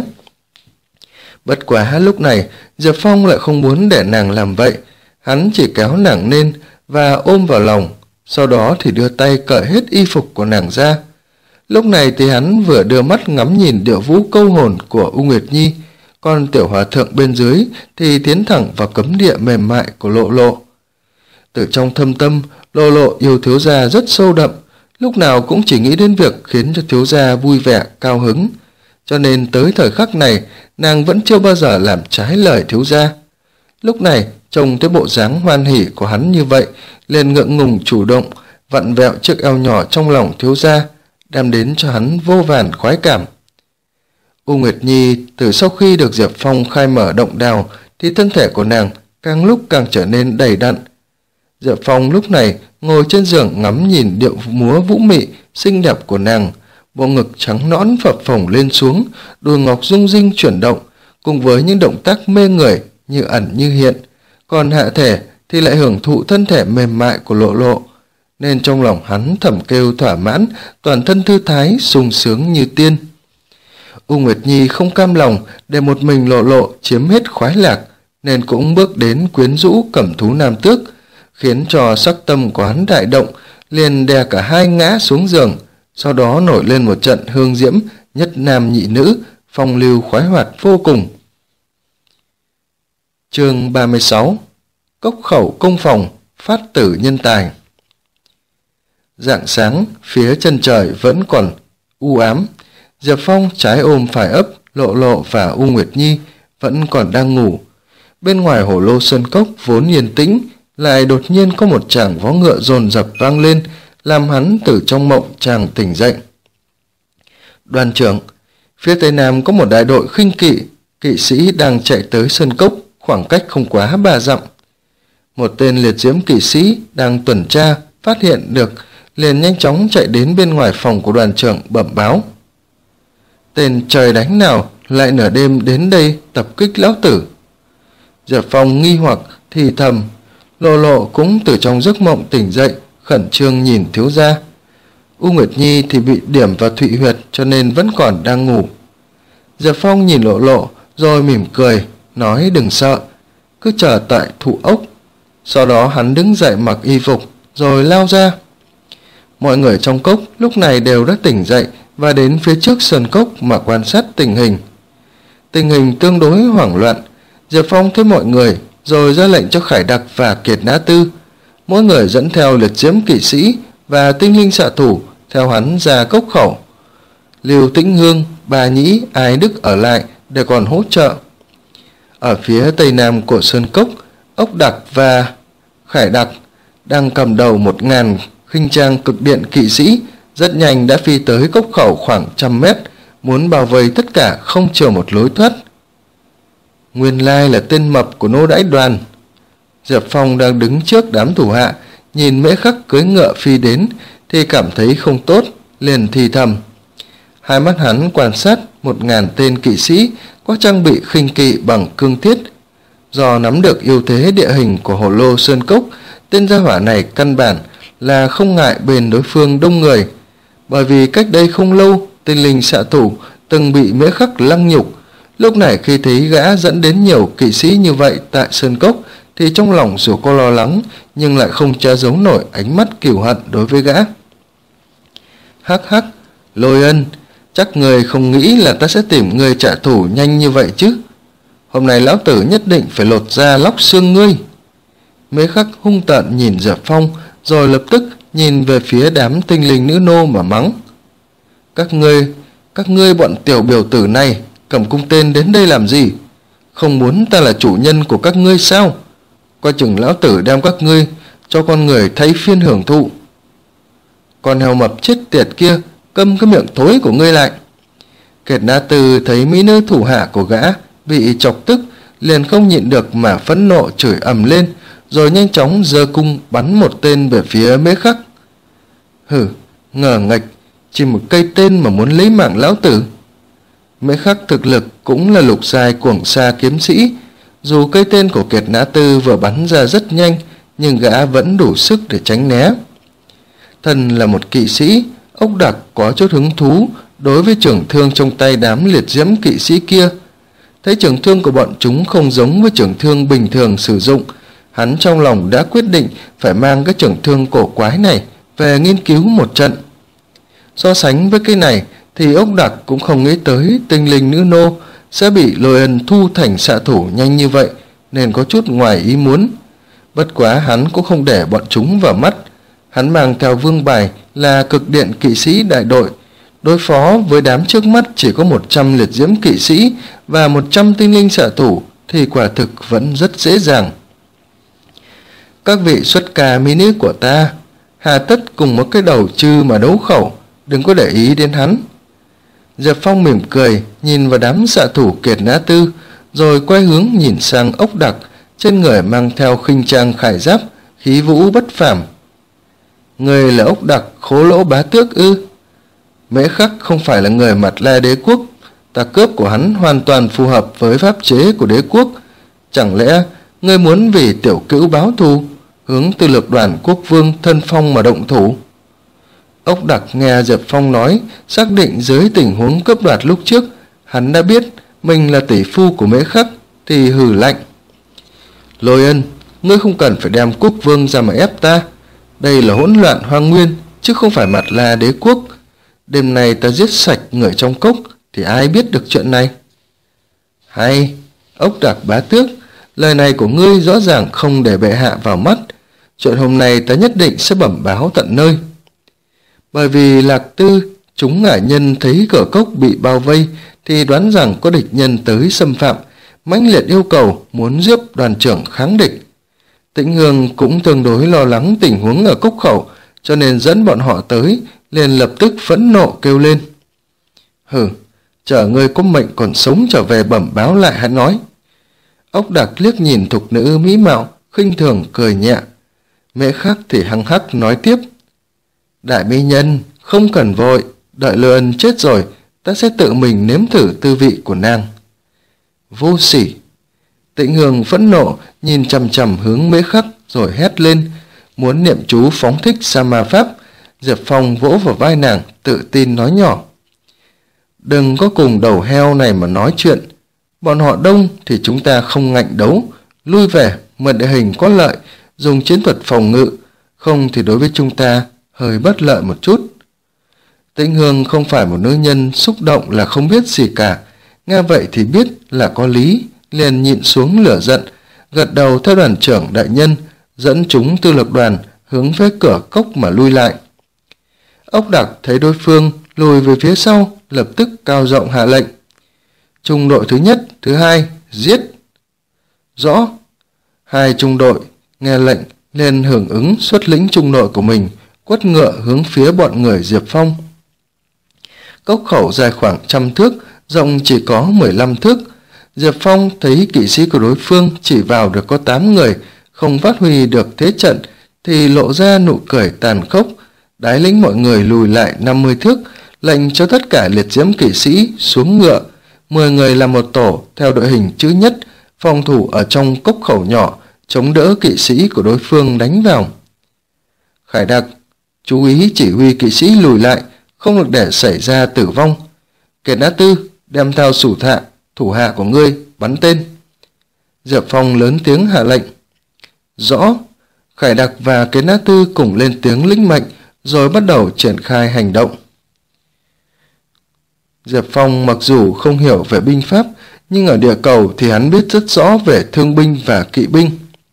Bất quá lúc này Diệp Phong lại không muốn để nàng làm vậy, hắn chỉ kéo nàng lên và ôm vào lòng, sau đó thì đưa tay cởi hết y phục của nàng ra. Lúc này thì hắn vừa đưa mắt ngắm nhìn điệu vũ câu hồn của U Nguyệt Nhi, còn tiểu hòa thượng bên dưới thì tiến thẳng vào cấm địa mềm mại của Lộ Lộ. Từ trong thâm tâm, Lộ Lộ yêu thiếu gia rất sâu đậm, lúc nào cũng chỉ nghĩ đến việc khiến cho thiếu gia vui vẻ cao hứng, cho nên tới thời khắc này nàng vẫn chưa bao giờ làm trái lời thiếu gia. Lúc này trông thấy bộ dáng hoan hỉ của hắn như vậy, liền ngượng ngùng chủ động vặn vẹo chiếc eo nhỏ trong lòng thiếu gia, đem đến cho hắn vô vàn khoái cảm. U Nguyệt Nhi từ sau khi được Diệp Phong khai mở động đào thì thân thể của nàng càng lúc càng trở nên đầy đặn. Diệp Phong lúc này ngồi trên giường ngắm nhìn điệu múa vũ mị xinh đẹp của nàng, bộ ngực trắng nõn phập phồng lên xuống, đùi ngọc rung rinh chuyển động, cùng với những động tác mê người như ẩn như hiện, còn hạ thể thì lại hưởng thụ thân thể mềm mại của Lộ Lộ, nên trong lòng hắn thầm kêu thỏa mãn, toàn thân thư thái sung sướng như tiên. U Nguyệt Nhi không cam lòng để một mình Lộ Lộ chiếm hết khoái lạc, nên cũng bước đến quyến rũ Cẩm Thú Nam Tước, khiến cho sắc tâm của hắn đại động, liền đè cả hai ngã xuống giường, sau đó nổi lên một trận hương diễm nhất nam nhị nữ, phong lưu khoái hoạt vô cùng. Chương ba mươi sáu. Cốc khẩu công phòng, phát tử nhân tài. Rạng sáng, phía chân trời vẫn còn u ám. Diệp Phong trái ôm phải ấp, Lộ Lộ và U Nguyệt Nhi vẫn còn đang ngủ. Bên ngoài hồ lô sơn cốc vốn yên tĩnh, lại đột nhiên có một tràng vó ngựa dồn dập vang lên, làm hắn từ trong mộng chàng tỉnh dậy. Đoàn trưởng, phía tây nam có một đại đội khinh kỵ, kỵ sĩ đang chạy tới sơn cốc, khoảng cách không quá ba dặm. Một tên liệt diễm kỵ sĩ đang tuần tra phát hiện được, liền nhanh chóng chạy đến bên ngoài phòng của đoàn trưởng bẩm báo. Tên trời đánh nào lại nửa đêm đến đây tập kích lão tử? Diệp Phong nghi hoặc thì thầm. Lộ Lộ cũng từ trong giấc mộng tỉnh dậy, khẩn trương nhìn thiếu gia. U Nguyệt Nhi thì bị điểm vào thụy huyệt, cho nên vẫn còn đang ngủ. Diệp Phong nhìn Lộ Lộ rồi mỉm cười, nói đừng sợ, cứ chờ tại thụ ốc. Sau đó hắn đứng dậy mặc y phục rồi lao ra. Mọi người trong cốc lúc này đều đã tỉnh dậy và đến phía trước sườn cốc mà quan sát tình hình. Tình hình tương đối hoảng loạn. Diệp Phong thấy mọi người rồi ra lệnh cho Khải Đặc và Kiệt Nã Tư, mỗi người dẫn theo liệt diễm kỵ sĩ và tinh linh xạ thủ theo hắn ra cốc khẩu. Lưu Tĩnh Hương, Bà Nhĩ, Ái Đức ở lại để còn hỗ trợ. Ở phía tây nam của sơn cốc, Ốc Đặc và Khải Đặc đang cầm đầu một ngàn khinh trang cực điện kỵ sĩ, rất nhanh đã phi tới cốc khẩu khoảng trăm mét, muốn bao vây tất cả không chừa một lối thoát. Nguyên lai là tên mập của nô đãi đoàn. Diệp Phong đang đứng trước đám thủ hạ, nhìn Mễ Khắc cưỡi ngựa phi đến thì cảm thấy không tốt, liền thì thầm. Hai mắt hắn quan sát một ngàn tên kỵ sĩ có trang bị khinh kỵ bằng cương thiết. Do nắm được ưu thế địa hình của Hồ Lô Sơn Cốc, tên gia hỏa này căn bản là không ngại bền đối phương đông người. Bởi vì cách đây không lâu, tinh linh xạ thủ từng bị Mễ Khắc lăng nhục. Lúc này khi thấy gã dẫn đến nhiều kỵ sĩ như vậy tại Sơn Cốc, thì trong lòng dù có lo lắng nhưng lại không che giấu nổi ánh mắt cừu hận đối với gã. Hắc hắc, Lôi Ân, chắc người không nghĩ là ta sẽ tìm người trả thù nhanh như vậy chứ. Hôm nay lão tử nhất định phải lột da lóc xương ngươi. Mễ Khắc hung tợn nhìn Diệp Phong, rồi lập tức nhìn về phía đám tinh linh nữ nô mà mắng. Các ngươi, các ngươi bọn tiểu biểu tử này cầm cung tên đến đây làm gì? Không muốn ta là chủ nhân của các ngươi sao? Coi chừng lão tử đem các ngươi cho con người thấy phiên hưởng thụ. Con heo mập chết tiệt kia, câm cái miệng thối của ngươi lại. Kiệt Na Tư thấy mỹ nữ thủ hạ của gã bị chọc tức, liền không nhịn được mà phẫn nộ chửi ầm lên, rồi nhanh chóng giơ cung bắn một tên về phía Mễ Khắc. Hừ, ngờ nghệch, chỉ một cây tên mà muốn lấy mạng lão tử. Mễ Khắc thực lực cũng là lục giai cuồng sa kiếm sĩ, dù cây tên của Kiệt Na Tư vừa bắn ra rất nhanh, nhưng gã vẫn đủ sức để tránh né. Thân là một kỵ sĩ, Ốc Đặc có chút hứng thú đối với trường thương trong tay đám liệt diễm kỵ sĩ kia. Thấy trường thương của bọn chúng không giống với trường thương bình thường sử dụng, hắn trong lòng đã quyết định phải mang cái trường thương cổ quái này về nghiên cứu một trận. So sánh với cái này thì Ốc Đặc cũng không nghĩ tới tinh linh nữ nô sẽ bị Lôi Ân thu thành xạ thủ nhanh như vậy, nên có chút ngoài ý muốn. Bất quá hắn cũng không để bọn chúng vào mắt. Hắn mang theo vương bài là cực điện kỵ sĩ đại đội, đối phó với đám trước mắt chỉ có một trăm liệt diễm kỵ sĩ và một trăm tinh linh xạ thủ thì quả thực vẫn rất dễ dàng. Các vị xuất ca mỹ nữ của ta, hà tất cùng một cái đầu chư mà đấu khẩu, đừng có để ý đến hắn. Diệp Phong mỉm cười nhìn vào đám xạ thủ Kiệt Na Tư, rồi quay hướng nhìn sang Ốc Đặc, trên người mang theo khinh trang khải giáp, khí vũ bất phàm. Người là Ốc Đặc Khố Lỗ Bá Tước ư? Mễ Khắc không phải là người Mặt La đế quốc, ta cướp của hắn hoàn toàn phù hợp với pháp chế của đế quốc. Chẳng lẽ ngươi muốn vì tiểu cữu báo thù, hướng Tư Lược Đoàn quốc vương thân phong mà động thủ? Ốc Đặc nghe Diệp Phong nói, xác định dưới tình huống cướp đoạt lúc trước, hắn đã biết mình là tỷ phu của Mễ Khắc, thì hừ lạnh. Lôi Ân, ngươi không cần phải đem quốc vương ra mà ép ta. Đây là hỗn loạn hoang nguyên, chứ không phải Mặt La đế quốc. Đêm nay ta giết sạch người trong cốc, thì ai biết được chuyện này? Hay, Ốc Đặc Bá Tước, lời này của ngươi rõ ràng không để bệ hạ vào mắt. Chuyện hôm nay ta nhất định sẽ bẩm báo tận nơi. Bởi vì Lạc Tư, chúng ngả nhân thấy cửa cốc bị bao vây, thì đoán rằng có địch nhân tới xâm phạm, mãnh liệt yêu cầu muốn giúp đoàn trưởng kháng địch. Tĩnh Hương cũng tương đối lo lắng tình huống ở cốc khẩu, cho nên dẫn bọn họ tới, liền lập tức phẫn nộ kêu lên. Hừ, chờ ngươi có mệnh còn sống trở về bẩm báo lại, hắn nói. Ốc Đặc liếc nhìn thục nữ mỹ mạo, khinh thường cười nhẹ. Mễ Khắc thì hăng hắc nói tiếp. Đại mỹ nhân, không cần vội, đợi Lôi Ân chết rồi, ta sẽ tự mình nếm thử tư vị của nàng. Vô sỉ. Tĩnh Hương phẫn nộ nhìn chằm chằm hướng Mễ Khắc rồi hét lên, muốn niệm chú phóng thích sa ma pháp. Diệp Phong vỗ vào vai nàng, tự tin nói nhỏ. Đừng có cùng đầu heo này mà nói chuyện. Bọn họ đông thì chúng ta không ngạnh đấu, lui về, mượn địa hình có lợi, dùng chiến thuật phòng ngự, không thì đối với chúng ta hơi bất lợi một chút. Tĩnh Hương không phải một nữ nhân xúc động là không biết gì cả, nghe vậy thì biết là có lý, liền nhịn xuống lửa giận, gật đầu theo đoàn trưởng đại nhân, dẫn chúng Tư Lược Đoàn hướng về cửa cốc mà lui lại. Ốc Đặc thấy đối phương lùi về phía sau, lập tức cao giọng hạ lệnh. Trung đội thứ nhất, thứ hai, giết. Rõ. Hai trung đội nghe lệnh nên hưởng ứng xuất lĩnh trung đội của mình, quất ngựa hướng phía bọn người Diệp Phong. Cốc khẩu dài khoảng trăm thước, rộng chỉ có mười lăm thước. Diệp Phong thấy kỵ sĩ của đối phương chỉ vào được có tám người, không phát huy được thế trận, thì lộ ra nụ cười tàn khốc, đái lĩnh mọi người lùi lại năm mươi thước, lệnh cho tất cả liệt diễm kỵ sĩ xuống ngựa, mười người làm một tổ theo đội hình chữ nhất, phòng thủ ở trong cốc khẩu nhỏ, chống đỡ kỵ sĩ của đối phương đánh vào. Khải Đặc, chú ý chỉ huy kỵ sĩ lùi lại, không được để xảy ra tử vong. Kiệt Nã Tư, đem theo sủ thạ, thủ hạ của ngươi, bắn tên. Diệp Phong lớn tiếng hạ lệnh. Rõ. Khải Đặc và Kiệt Nã Tư cùng lên tiếng lĩnh mệnh, rồi bắt đầu triển khai hành động. Diệp Phong mặc dù không hiểu về binh pháp, nhưng ở địa cầu thì hắn biết rất rõ về thương binh và kỵ binh.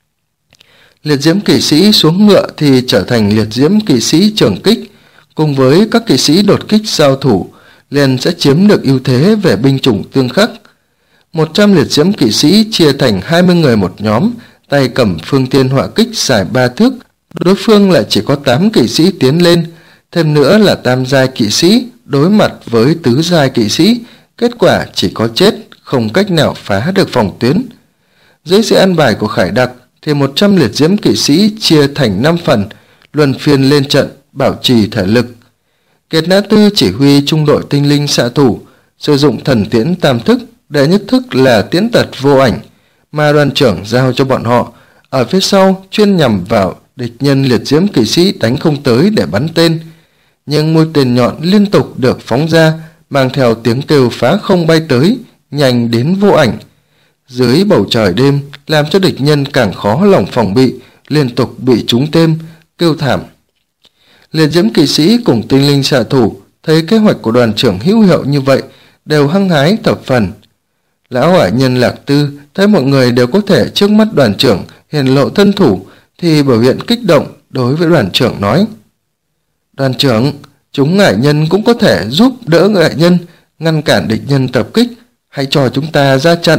Liệt diễm kỵ sĩ xuống ngựa thì trở thành liệt diễm kỵ sĩ trường kích, cùng với các kỵ sĩ đột kích giao thủ, liền sẽ chiếm được ưu thế về binh chủng tương khắc. một trăm liệt diễm kỵ sĩ chia thành hai mươi người một nhóm, tay cầm phương thiên họa kích dài ba thước, đối phương lại chỉ có tám kỵ sĩ tiến lên, thêm nữa là tam giai kỵ sĩ đối mặt với tứ giai kỵ sĩ, kết quả chỉ có chết, không cách nào phá được phòng tuyến. Dưới sự an bài của Khải Đặc thì một trăm liệt diễm kỵ sĩ chia thành năm phần, luân phiên lên trận, bảo trì thể lực. Kiệt Nã Tư chỉ huy trung đội tinh linh xạ thủ, sử dụng thần tiễn tam thức, đệ nhất thức là tiễn tật vô ảnh, mà đoàn trưởng giao cho bọn họ, ở phía sau chuyên nhằm vào địch nhân liệt diễm kỵ sĩ đánh không tới để bắn tên. Nhưng mũi tên nhọn liên tục được phóng ra, mang theo tiếng kêu phá không bay tới, nhanh đến vô ảnh. Dưới bầu trời đêm, làm cho địch nhân càng khó lòng phòng bị, liên tục bị trúng tên, kêu thảm. Liệt diễm kỵ sĩ cùng tinh linh xạ thủ thấy kế hoạch của đoàn trưởng hữu hiệu như vậy, đều hăng hái thập phần. Lão ải nhân Lạc Tư thấy mọi người đều có thể trước mắt đoàn trưởng hiển lộ thân thủ, thì biểu hiện kích động đối với đoàn trưởng nói: Đoàn trưởng, chúng ải nhân cũng có thể giúp đỡ ải nhân, ngăn cản địch nhân tập kích, hãy cho chúng ta ra trận.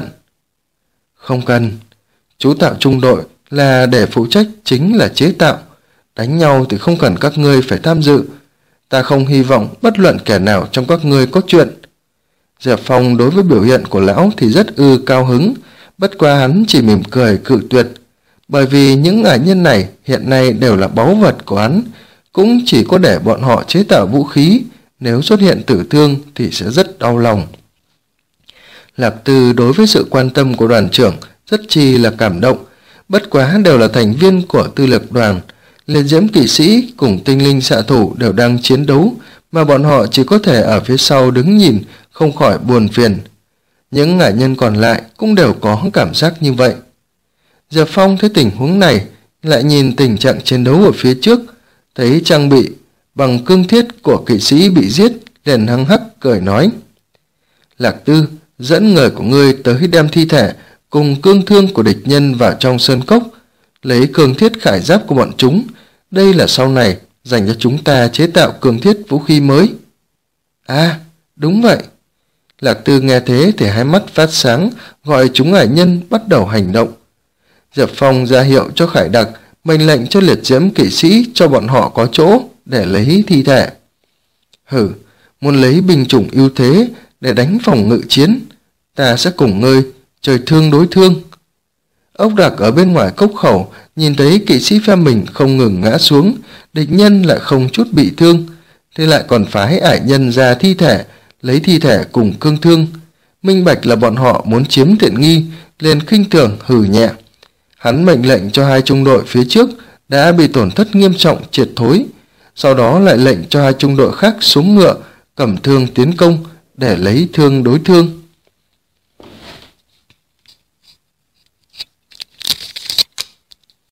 Không cần, chú tạo trung đội là để phụ trách chính là chế tạo, đánh nhau thì không cần các ngươi phải tham dự, ta không hy vọng bất luận kẻ nào trong các ngươi có chuyện. Diệp Phong đối với biểu hiện của lão thì rất ư cao hứng, bất quá hắn chỉ mỉm cười cự tuyệt, bởi vì những ải nhân này hiện nay đều là báu vật của hắn, cũng chỉ có để bọn họ chế tạo vũ khí, nếu xuất hiện tử thương thì sẽ rất đau lòng. Lạc Tư đối với sự quan tâm của đoàn trưởng rất chi là cảm động, bất quá đều là thành viên của tư lực đoàn. Liệt diễm kỵ sĩ cùng tinh linh xạ thủ đều đang chiến đấu, mà bọn họ chỉ có thể ở phía sau đứng nhìn, không khỏi buồn phiền. Những ải nhân còn lại cũng đều có cảm giác như vậy. Diệp Phong thấy tình huống này, lại nhìn tình trạng chiến đấu ở phía trước, thấy trang bị bằng cương thiết của kỵ sĩ bị giết, liền hăng hắc cười nói: Lạc Tư, dẫn người của ngươi tới đem thi thể cùng cương thương của địch nhân vào trong sơn cốc, lấy cương thiết khải giáp của bọn chúng, đây là sau này dành cho chúng ta chế tạo cương thiết vũ khí mới. À, đúng vậy. Lạc Tư nghe thế thì hai mắt phát sáng, gọi chúng ải nhân bắt đầu hành động. Diệp Phong ra hiệu cho Khải Đặc, mệnh lệnh cho liệt diễm kỵ sĩ cho bọn họ có chỗ để lấy thi thể. Hử, muốn lấy binh chủng ưu thế để đánh phòng ngự chiến, ta sẽ cùng ngươi chơi thương đối thương. Ốc Đặc ở bên ngoài cốc khẩu nhìn thấy kỵ sĩ phe mình không ngừng ngã xuống, địch nhân lại không chút bị thương, thì lại còn phái ải nhân ra thi thể, lấy thi thể cùng cương thương, minh bạch là bọn họ muốn chiếm tiện nghi, liền khinh thường hừ nhẹ. Hắn mệnh lệnh cho hai trung đội phía trước đã bị tổn thất nghiêm trọng triệt thối, sau đó lại lệnh cho hai trung đội khác xuống ngựa, cầm thương tiến công để lấy thương đối thương.